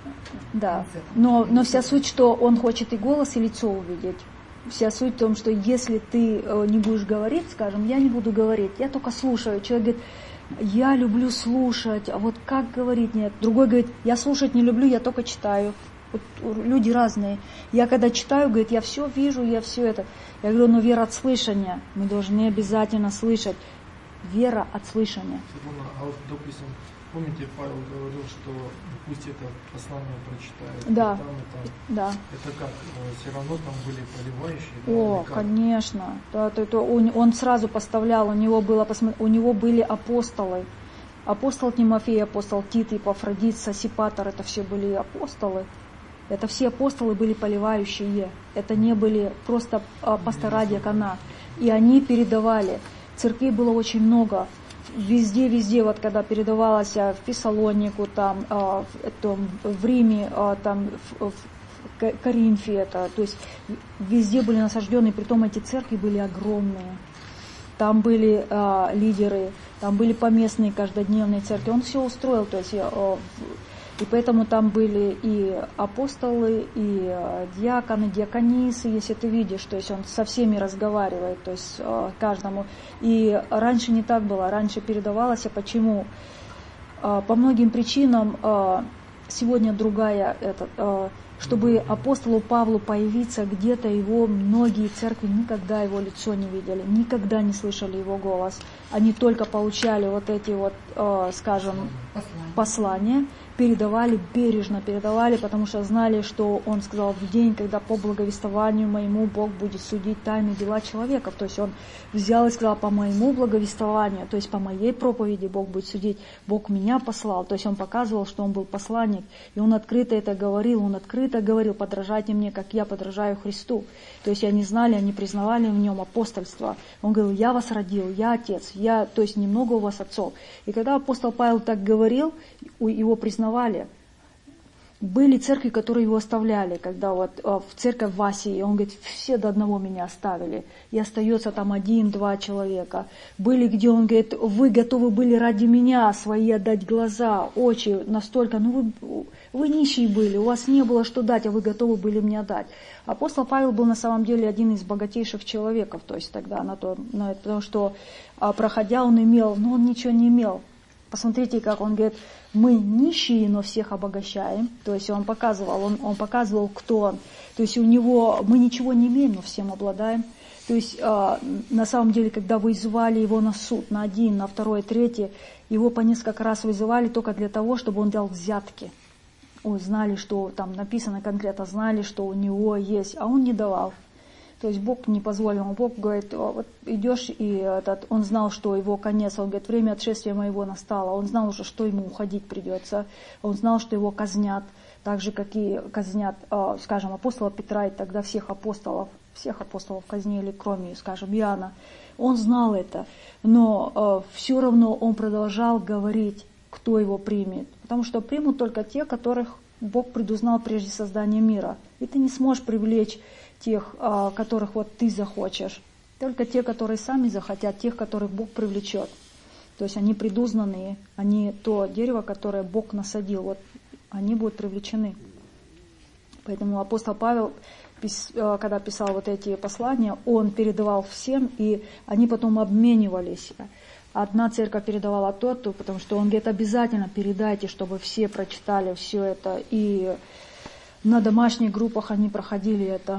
Да. Но, но вся суть, что он хочет и голос, и лицо увидеть. Вся суть в том, что если ты не будешь говорить, скажем, я не буду говорить, я только слушаю. Человек говорит, я люблю слушать, а вот как говорить нет. Другой говорит, я слушать не люблю, я только читаю. Вот люди разные. Я когда читаю, говорит, я все вижу, я все это. Я говорю, ну вера от слышания. Мы должны обязательно слышать. Вера от слышания. А вот, допустим, помните, Павел говорил, что пусть это послание прочитают. Да. И там, и там. Да. Это как? Все равно там были поливающие? О, да, конечно. Да, то, то, он, он сразу поставлял, у него, было, у него были апостолы. Апостол Тимофей, апостол Тит, Епафродит, Сосипатор, это все были апостолы. Это все апостолы были поливающие. Это не были просто пастора, диакона. И они передавали. Церквей было очень много. Везде, везде, вот когда передавалось в Фессалонику, там, в, этом, в Риме, там, в, в Коринфе, это, то есть везде были насажденные, притом эти церкви были огромные. Там были а, лидеры, там были поместные каждодневные церкви. Он все устроил, то есть а, и поэтому там были и апостолы, и а, диаконы, диаконисы, если ты видишь, то есть он со всеми разговаривает, то есть а, каждому. И раньше не так было, раньше передавалось, а почему? А, по многим причинам а, сегодня другая, этот, а, чтобы апостолу Павлу появиться где-то, его многие церкви никогда его лицо не видели, никогда не слышали его голос. Они только получали вот эти вот, э, скажем, послания. послания, передавали, бережно передавали, потому что знали, что он сказал в день, когда по благовествованию моему Бог будет судить тайные дела человеков. То есть он взял и сказал, по моему благовествованию, то есть по моей проповеди Бог будет судить, Бог меня послал. То есть он показывал, что он был посланник, и он открыто это говорил, он открыто говорил, подражайте мне, как я подражаю Христу. То есть они знали, они признавали в нем апостольство. Он говорил, я вас родил, я отец, я, то есть немного у вас отцов. И когда апостол Павел так говорил, его признавали. Были церкви, которые его оставляли, когда вот в церковь в Асии, он говорит, все до одного меня оставили, и остается там один-два человека. Были, где он говорит, вы готовы были ради меня свои отдать глаза, очи, настолько, ну вы, вы нищие были, у вас не было что дать, а вы готовы были мне дать. Апостол Павел был на самом деле один из богатейших человеков, то есть тогда, на то, на это, потому что проходя он имел, но он ничего не имел. Посмотрите, как он говорит, мы нищие, но всех обогащаем. То есть он показывал, он, он показывал, кто он. То есть у него, мы ничего не имеем, но всем обладаем. То есть э, на самом деле, когда вызывали его на суд, на один, на второй, третий, его по несколько раз вызывали только для того, чтобы он дал взятки. Ой, знали, что там написано конкретно, знали, что у него есть, а он не давал. То есть Бог не позволил, Бог говорит, вот идешь, и этот, он знал, что его конец, он говорит, время отшествия моего настало, он знал уже, что ему уходить придется, он знал, что его казнят, так же, как и казнят, скажем, апостола Петра, и тогда всех апостолов, всех апостолов казнили, кроме, скажем, Иоанна. Он знал это, но все равно он продолжал говорить, кто его примет. Потому что примут только те, которых Бог предузнал прежде создания мира. И ты не сможешь привлечь тех, которых вот ты захочешь. Только те, которые сами захотят, тех, которых Бог привлечет. То есть они предузнанные, они то дерево, которое Бог насадил, вот они будут привлечены. Поэтому апостол Павел, когда писал вот эти послания, он передавал всем, и они потом обменивались. Одна церковь передавала тот, потому что он говорит, обязательно передайте, чтобы все прочитали все это. И на домашних группах они проходили это.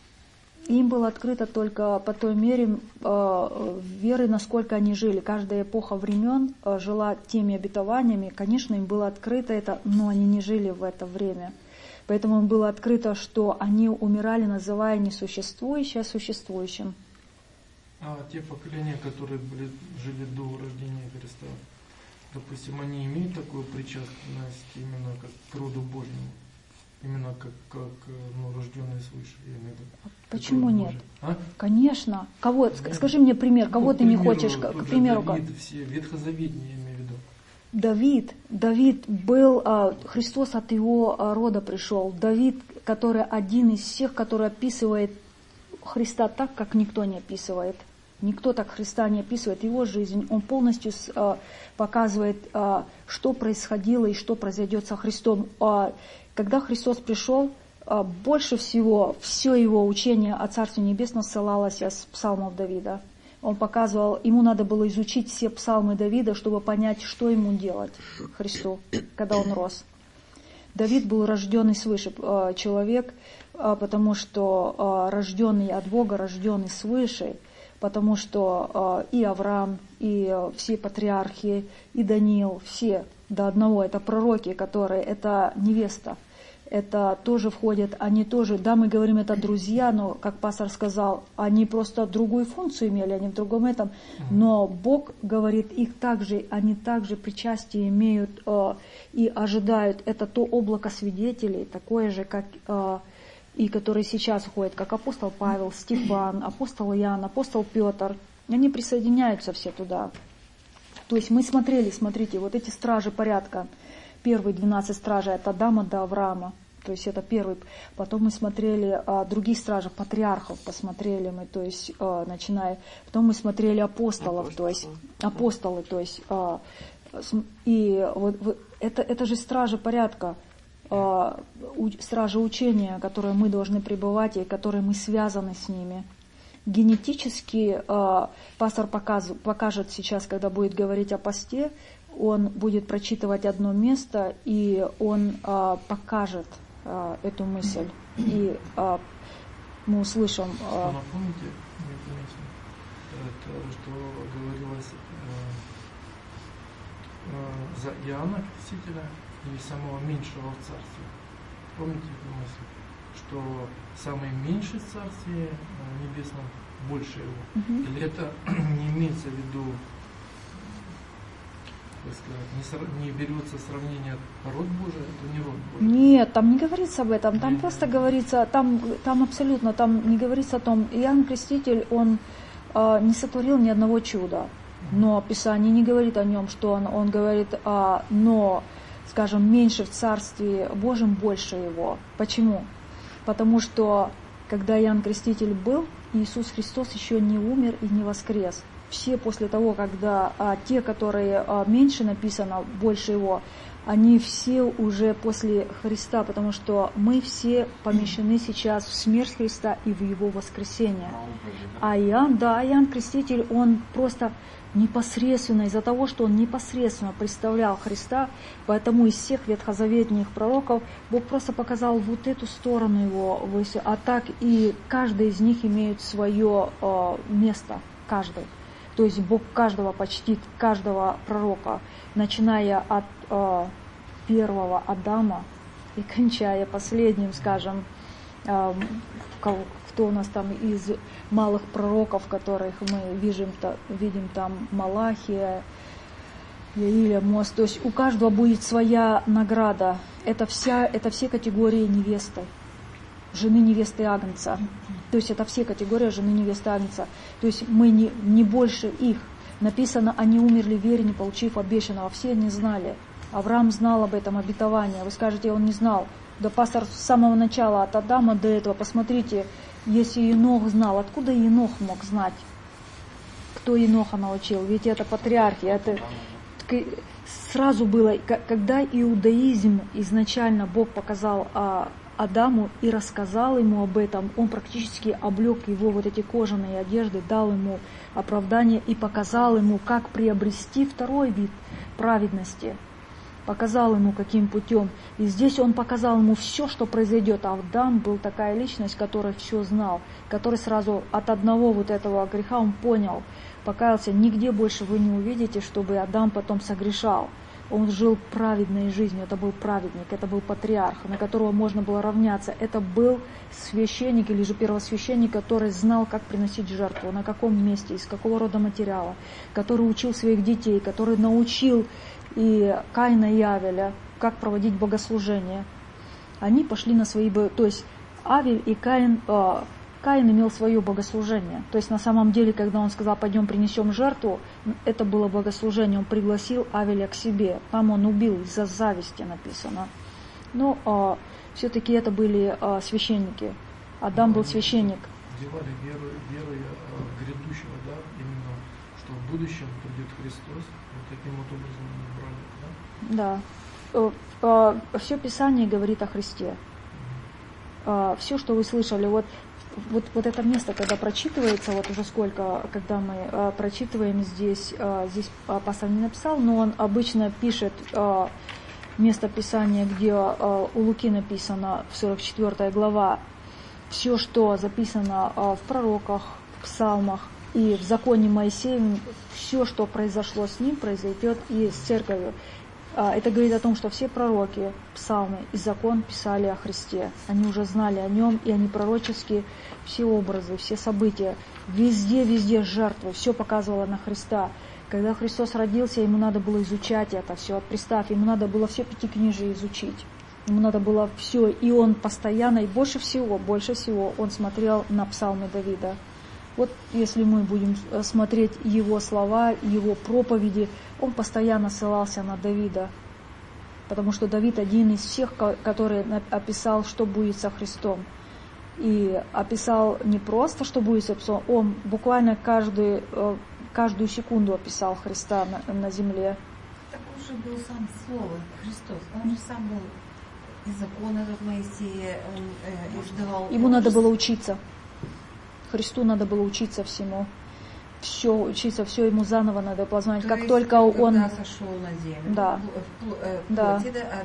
Им было открыто только по той мере э, веры, насколько они жили. Каждая эпоха времен э, жила теми обетованиями. Конечно, им было открыто это, но они не жили в это время. Поэтому им было открыто, что они умирали, называя несуществующее существующим. А те поколения, которые были, жили до рождения Христа, допустим, они имеют такую причастность именно как к роду Божьему? Именно как, как ну, рожденные свыше, я имею в виду. Почему нет? А? Конечно. Кого? Нет. Скажи мне пример, кого ну, ты примеру, не хочешь? К примеру, Давид, как? Все ветхозаветные, я имею в виду. Давид, Давид был, Христос от его рода пришел. Давид, который один из всех, который описывает Христа так, как никто не описывает. Никто так Христа не описывает его жизнь. Он полностью показывает, что происходило и что произойдет со Христом. Когда Христос пришел, больше всего все его учение о Царстве Небесном ссылалось с псалмов Давида. Он показывал, ему надо было изучить все псалмы Давида, чтобы понять, что ему делать Христу, когда он рос. Давид был рожденный свыше человек, потому что рожденный от Бога, рожденный свыше, потому что и Авраам, и все патриархи, и Даниил, все до одного, это пророки, которые, это невеста, это тоже входят, они тоже, да, мы говорим, это друзья, но, как пастор сказал, они просто другую функцию имели, они в другом этом, но Бог говорит, их также, они также причастие имеют э, и ожидают, это то облако свидетелей, такое же, как э, и которые сейчас входят, как апостол Павел, Стефан, апостол Иоанн, апостол Петр, они присоединяются все туда. То есть мы смотрели, смотрите, вот эти стражи порядка, первые двенадцать стражей от Адама до Авраама, то есть это первый. Потом мы смотрели а, других стражей, патриархов посмотрели мы, то есть а, начиная. Потом мы смотрели апостолов, Апостол. то есть апостолы, то есть а, и вот, вот это, это же стражи порядка, а, у, стражи учения, которые мы должны пребывать и которые мы связаны с ними. Генетически э, пастор показ, покажет сейчас, когда будет говорить о посте, он будет прочитывать одно место, и он э, покажет э, эту мысль. И э, мы услышим... Э, Напомните, это, что говорилось э, э, за Иоанна Крестителя и самого меньшего в царстве. Помните эту мысль? Что самый меньший в Царстве Небесном больше его. Uh-huh. Или это не имеется в виду, так сказать, не, не берется сравнение род Божий, это не род Божий? Нет, там не говорится об этом, там Нет. просто говорится, там, там абсолютно, там не говорится о том, Иоанн Креститель, он э, не сотворил ни одного чуда, но Писание не говорит о нем, что он, он говорит, а, но, скажем, меньше в Царстве Божьем больше его. Почему? Потому что, когда Иоанн Креститель был, Иисус Христос еще не умер и не воскрес. Все после того, когда а, те, которые а, меньше написано, больше его, они все уже после Христа, потому что мы все помещены сейчас в смерть Христа и в Его воскресение. А Иоанн, да, Иоанн Креститель, он просто непосредственно, из-за того, что он непосредственно представлял Христа, поэтому из всех ветхозаветных пророков Бог просто показал вот эту сторону его, а так и каждый из них имеет свое э, место, каждый. То есть Бог каждого почтит, каждого пророка, начиная от э, первого Адама и кончая последним, скажем, э, кто у нас там из малых пророков, которых мы видим, видим там Малахия, Иаиля, Амос. То есть у каждого будет своя награда. Это, вся, это все категории невесты, жены невесты Агнца. То есть это все категории жены невесты Агнца. То есть мы не, не больше их. Написано, они умерли в вере, не получив обещанного. Все не знали. Авраам знал об этом обетовании. Вы скажете, он не знал. Да пастор с самого начала, от Адама до этого, посмотрите, если Енох знал, откуда Енох мог знать? Кто Еноха научил? Ведь это патриархи. Это сразу было, когда иудаизм изначально Бог показал Адаму и рассказал ему об этом, он практически облег его вот эти кожаные одежды, дал ему оправдание и показал ему, как приобрести второй вид праведности. Показал ему, каким путем. И здесь он показал ему все, что произойдет. А Адам был такая личность, которая все знал, который сразу от одного вот этого греха он понял, покаялся. Нигде больше вы не увидите, чтобы Адам потом согрешал. Он жил праведной жизнью, это был праведник, это был патриарх, на которого можно было равняться. Это был священник или же первосвященник, который знал, как приносить жертву, на каком месте, из какого рода материала, который учил своих детей, который научил и Каина и Авеля, как проводить богослужение. Они пошли на свои... То есть Авель и Каин... Каин имел свое богослужение. То есть на самом деле, когда он сказал, пойдем принесем жертву, это было богослужение. Он пригласил Авеля к себе. Там он убил, из-за зависти написано. Но а, все-таки это были а, священники. Адам был священник. Девали веру, веру грядущего, да, именно, что в будущем придет Христос. Вот таким вот образом брали, да? Да. А, а, все Писание говорит о Христе. А, все, что вы слышали, вот Вот, вот это место, когда прочитывается, вот уже сколько, когда мы э, прочитываем здесь, э, здесь э, пастор не написал, но он обычно пишет э, место Писания, где э, у Луки написано в сорок четвёртая глава, все, что записано э, в пророках, в псалмах и в законе Моисеевом, все, что произошло с ним, произойдет и с церковью. Это говорит о том, что все пророки, псалмы и закон писали о Христе. Они уже знали о нем, и они пророчески, все образы, все события, везде, везде жертвы, все показывало на Христа. Когда Христос родился, ему надо было изучать это все. Представь, ему надо было все пятикнижие изучить. Ему надо было все, и он постоянно, и больше всего, больше всего он смотрел на псалмы Давида. Вот если мы будем смотреть его слова, его проповеди, он постоянно ссылался на Давида, потому что Давид один из всех, который описал, что будет со Христом. И описал не просто, что будет со Христом, он буквально каждую, каждую секунду описал Христа на, на земле. Так он же был сам Слово, Христос, он же сам был из закона Моисея, он э, издавал... Ему надо было учиться. Христу надо было учиться всему. Все учиться, все ему заново надо познать. Как есть, только он... сошел на землю, да. в, в, в, да. плоти, да,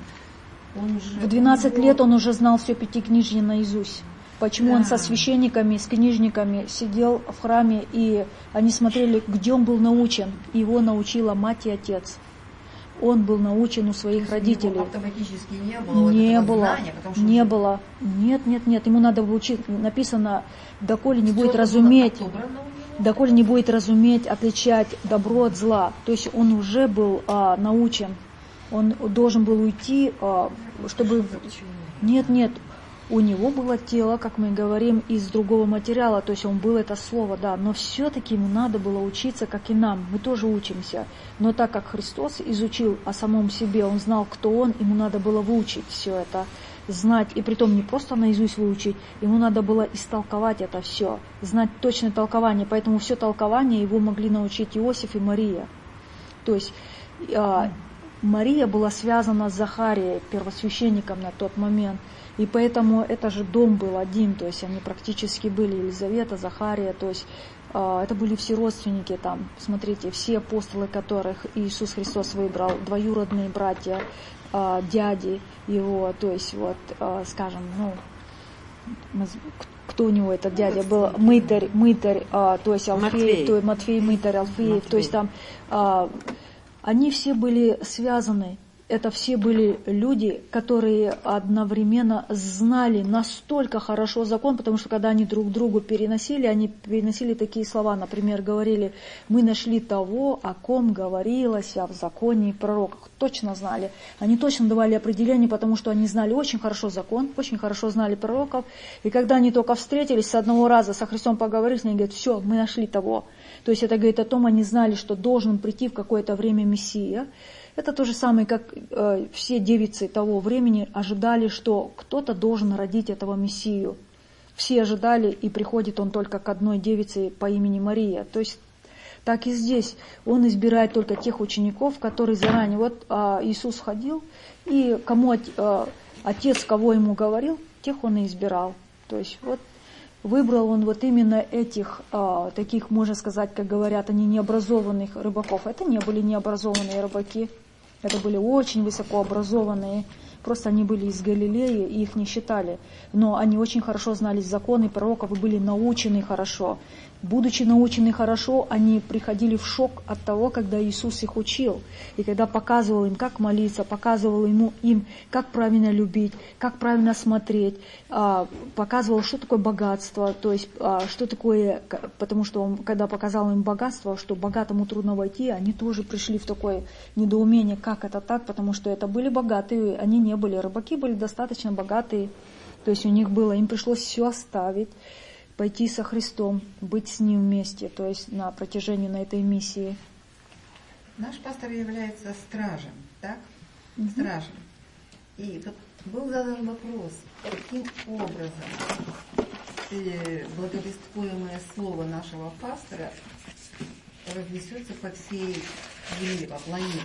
он же, в двенадцать он лет он уже знал все пятикнижье наизусть. Почему да. он со священниками, с книжниками сидел в храме, и они смотрели, где он был научен. Его научила мать и отец. Он был научен у своих родителей. Автоматически не было не вот было, знания, потому что не он... было. Нет, нет, нет. Ему надо было учить. Написано, доколе не будет разуметь, доколе не будет разуметь, отличать добро от зла. То есть он уже был а, научен. Он должен был уйти, а, чтобы... Нет, нет. У него было тело, как мы говорим, из другого материала, то есть он был это слово, да, но все-таки ему надо было учиться, как и нам, мы тоже учимся. Но так как Христос изучил о самом себе, он знал, кто он, ему надо было выучить все это, знать, и притом не просто наизусть выучить, ему надо было истолковать это все, знать точное толкование, поэтому все толкование его могли научить Иосиф и Мария. То есть э, Мария была связана с Захарией, первосвященником на тот момент, и поэтому это же дом был один, то есть они практически были Елизавета, Захария, то есть э, это были все родственники там, смотрите, все апостолы, которых Иисус Христос выбрал, двоюродные братья, э, дяди его, то есть вот, э, скажем, ну, кто у него этот дядя был, мытарь, мытарь, э, то есть Алфеев, то, Матфей, мытарь, Алфеев, Матфей. То есть там, э, они все были связаны. это все были люди, которые одновременно знали настолько хорошо закон, потому что когда они друг другу переносили, они переносили такие слова, например, говорили: мы нашли того, о ком говорилось в законе и пророках. Точно знали. Они точно давали определение, потому что они знали очень хорошо закон, очень хорошо знали пророков. И когда они только встретились с одного раза, со Христом поговорили, они говорят: все, мы нашли того. То есть это говорит о том, они знали, что должен прийти в какое-то время Мессия. Это то же самое, как э, все девицы того времени ожидали, что кто-то должен родить этого Мессию. Все ожидали, и приходит он только к одной девице по имени Мария. То есть так и здесь. Он избирает только тех учеников, которые заранее... Вот э, Иисус ходил, и кому э, Отец, кого ему говорил, тех он и избирал. То есть вот выбрал он вот именно этих, э, таких, можно сказать, как говорят, они необразованных рыбаков. Это не были необразованные рыбаки. Это были очень высокообразованные, просто они были из Галилеи, и их не считали. Но они очень хорошо знали законы пророков и были научены хорошо. Будучи научены хорошо, они приходили в шок от того, когда Иисус их учил. И когда показывал им, как молиться, показывал ему, им, как правильно любить, как правильно смотреть, показывал, что такое богатство, то есть что такое, потому что он, когда показал им богатство, что богатому трудно войти, они тоже пришли в такое недоумение, как это так, потому что это были богатые, они не были, рыбаки были достаточно богатые, то есть у них было, им пришлось все оставить, пойти со Христом, быть с Ним вместе, то есть на протяжении на этой миссии. Nаш пастор является стражем, так? Mm-hmm. Стражем. И вот был задан вопрос, каким образом благовествуемое слово нашего пастора разнесется по всей земле, по планете.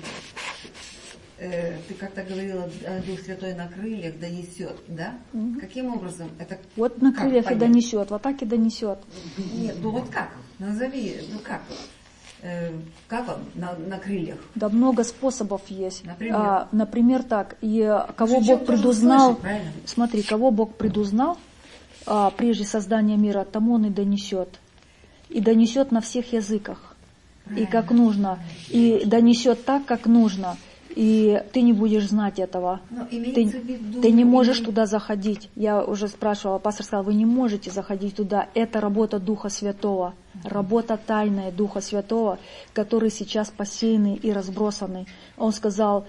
Ты как-то говорила, Дух Святой на крыльях донесет, да? Угу. Каким образом это? Вот на крыльях понять? И донесет, вот так и донесет. Нет, ну вот как? Назови, ну как? Э, как он на, на крыльях? Да много способов есть. Например, а, например так, и кого Бог предузнал, слышит, смотри, кого Бог предузнал а, прежде создания мира, тому он и донесет. И донесет на всех языках. Правильно. И как нужно. И донесет так, как нужно. И ты не будешь знать этого. Ты, виду, ты не можешь иметь... туда заходить. Я уже спрашивала, пастор сказал, вы не можете заходить туда. Это работа Духа Святого. Uh-huh. Работа тайная Духа Святого, который сейчас посеянный и разбросанный. Он сказал: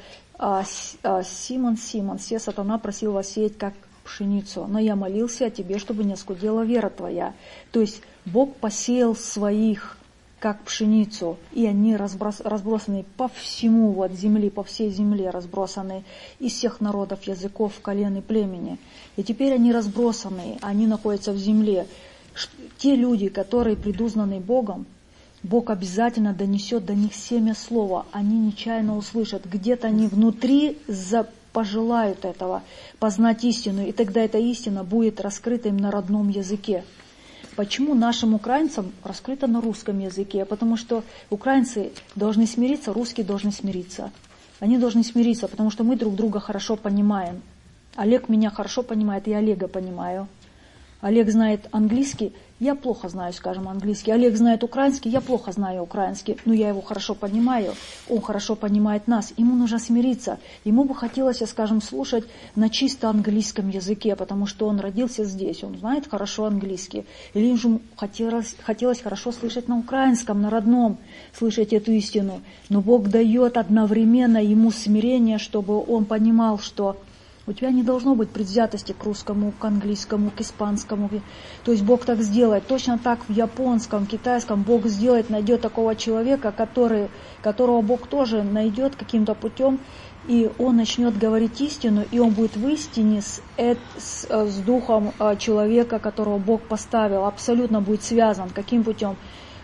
Симон, Симон, все сатана просил вас сеять как пшеницу, но я молился о тебе, чтобы не оскудела вера твоя. То есть Бог посеял своих как пшеницу, и они разброс, разбросаны по всему вот земли, по всей земле разбросаны, из всех народов, языков, колен и племени. И теперь они разбросаны, они находятся в земле. Те люди, которые предузнаны Богом, Бог обязательно донесет до них семя слова, они нечаянно услышат, где-то они внутри за, пожелают этого, познать истину, и тогда эта истина будет раскрыта им на родном языке. Почему нашим украинцам раскрыто на русском языке? Потому что украинцы должны смириться, русские должны смириться. Они должны смириться, потому что мы друг друга хорошо понимаем. Олег меня хорошо понимает, я Олега понимаю. Олег знает английский, я плохо знаю, скажем, английский. Олег знает украинский, я плохо знаю украинский, но я его хорошо понимаю, он хорошо понимает нас. Ему нужно смириться. Ему бы хотелось, скажем, слушать на чисто английском языке, потому что он родился здесь, он знает хорошо английский. Или ему хотелось, хотелось хорошо слышать на украинском, на родном, слышать эту истину. Но Бог дает одновременно ему смирение, чтобы он понимал, что у тебя не должно быть предвзятости к русскому, к английскому, к испанскому. То есть Бог так сделает. Точно так в японском, китайском Бог сделает, найдет такого человека, который, которого Бог тоже найдет каким-то путем, и он начнет говорить истину, и он будет в истине с, с, с духом человека, которого Бог поставил, абсолютно будет связан. Каким путем?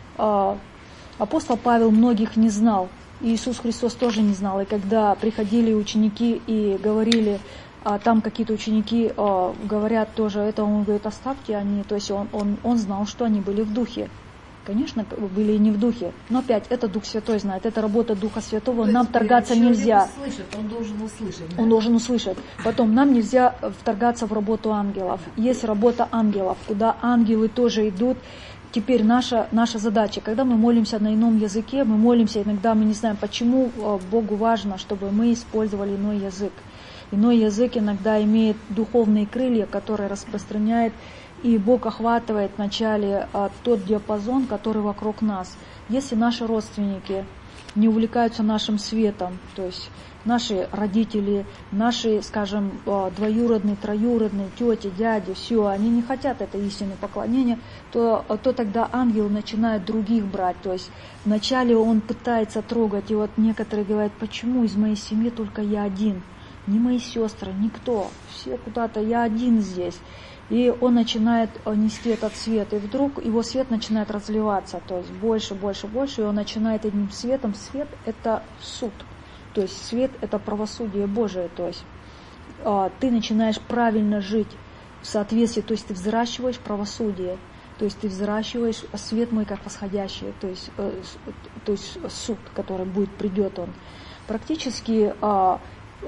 Апостол Павел многих не знал. Иисус Христос тоже не знал. И когда приходили ученики и говорили, а там какие-то ученики а, говорят тоже, это он говорит, оставьте они, то есть он, он, он знал, что они были в духе. Конечно, были и не в духе, но опять, это Дух Святой знает, это работа Духа Святого, то нам вторгаться нельзя. Услышит, он должен услышать. Да? Он должен услышать. Потом, нам нельзя вторгаться в работу ангелов. Есть работа ангелов, куда ангелы тоже идут, теперь наша, наша задача, когда мы молимся на ином языке, мы молимся, иногда мы не знаем, почему Богу важно, чтобы мы использовали иной язык. Иной язык иногда имеет духовные крылья, которые распространяет, и Бог охватывает вначале а, тот диапазон, который вокруг нас. Если наши родственники не увлекаются нашим светом, то есть наши родители, наши, скажем, двоюродные, троюродные, тети, дяди, все, они не хотят это истинное поклонение, то, то тогда ангел начинает других брать. То есть вначале он пытается трогать, и вот некоторые говорят, почему из моей семьи только я один, ни мои сестры, никто, все куда-то, я один здесь. И он начинает нести этот свет, и вдруг его свет начинает разливаться, то есть больше, больше, больше, и он начинает этим светом. Свет – это суд, то есть свет – это правосудие Божие, то есть э, ты начинаешь правильно жить в соответствии, то есть ты взращиваешь правосудие, то есть ты взращиваешь свет мой как восходящий, то есть, э, то есть суд, который будет, придет он. Практически э,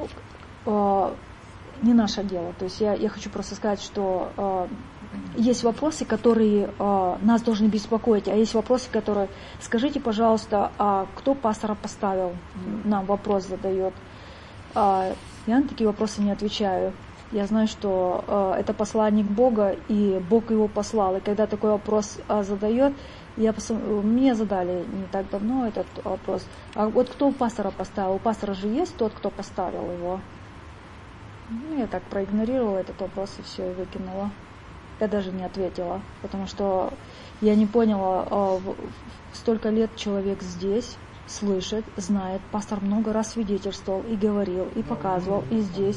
э, не наше дело. То есть я, я хочу просто сказать, что э, есть вопросы, которые э, нас должны беспокоить, а есть вопросы, которые... Скажите, пожалуйста, а кто пастора поставил? Нам вопрос задает. А, я на такие вопросы не отвечаю. Я знаю, что э, это посланник Бога, и Бог его послал. И когда такой вопрос э, задает, я пос... мне задали не так давно этот вопрос. А вот кто пастора поставил? У пастора же есть тот, кто поставил его? Ну, я так проигнорировала этот вопрос и все, и выкинула. Я даже не ответила, потому что я не поняла, столько лет человек здесь слышит, знает, пастор много раз свидетельствовал и говорил, и показывал, и здесь.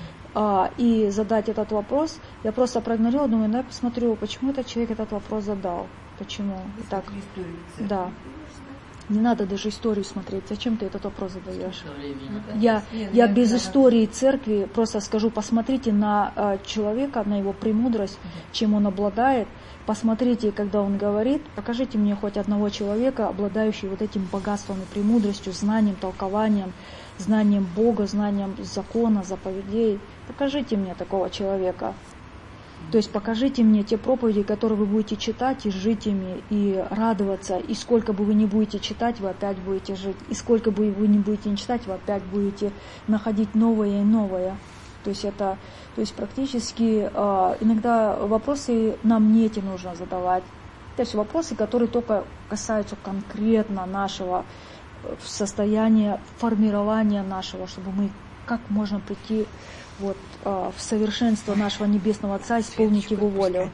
И задать этот вопрос, я просто проигнорировала, думаю, ну я посмотрю, почему этот человек этот вопрос задал, почему. Так, да. Не надо даже историю смотреть. Зачем ты этот вопрос задаешь? Я, я без истории церкви просто скажу, посмотрите на э, человека, на его премудрость, чем он обладает. Посмотрите, когда он говорит, покажите мне хоть одного человека, обладающего вот этим богатством и премудростью, знанием, толкованием, знанием Бога, знанием закона, заповедей. Покажите мне такого человека. То есть покажите мне те проповеди, которые вы будете читать и жить ими, и радоваться. И сколько бы вы ни будете читать, вы опять будете жить. И сколько бы вы ни будете не читать, вы опять будете находить новое и новое. То есть это, то есть практически э, иногда вопросы нам не эти нужно задавать. То есть вопросы, которые только касаются конкретно нашего состояния, формирования нашего, чтобы мы как можно прийти вот, в совершенство нашего Небесного Отца, исполнить Его волю.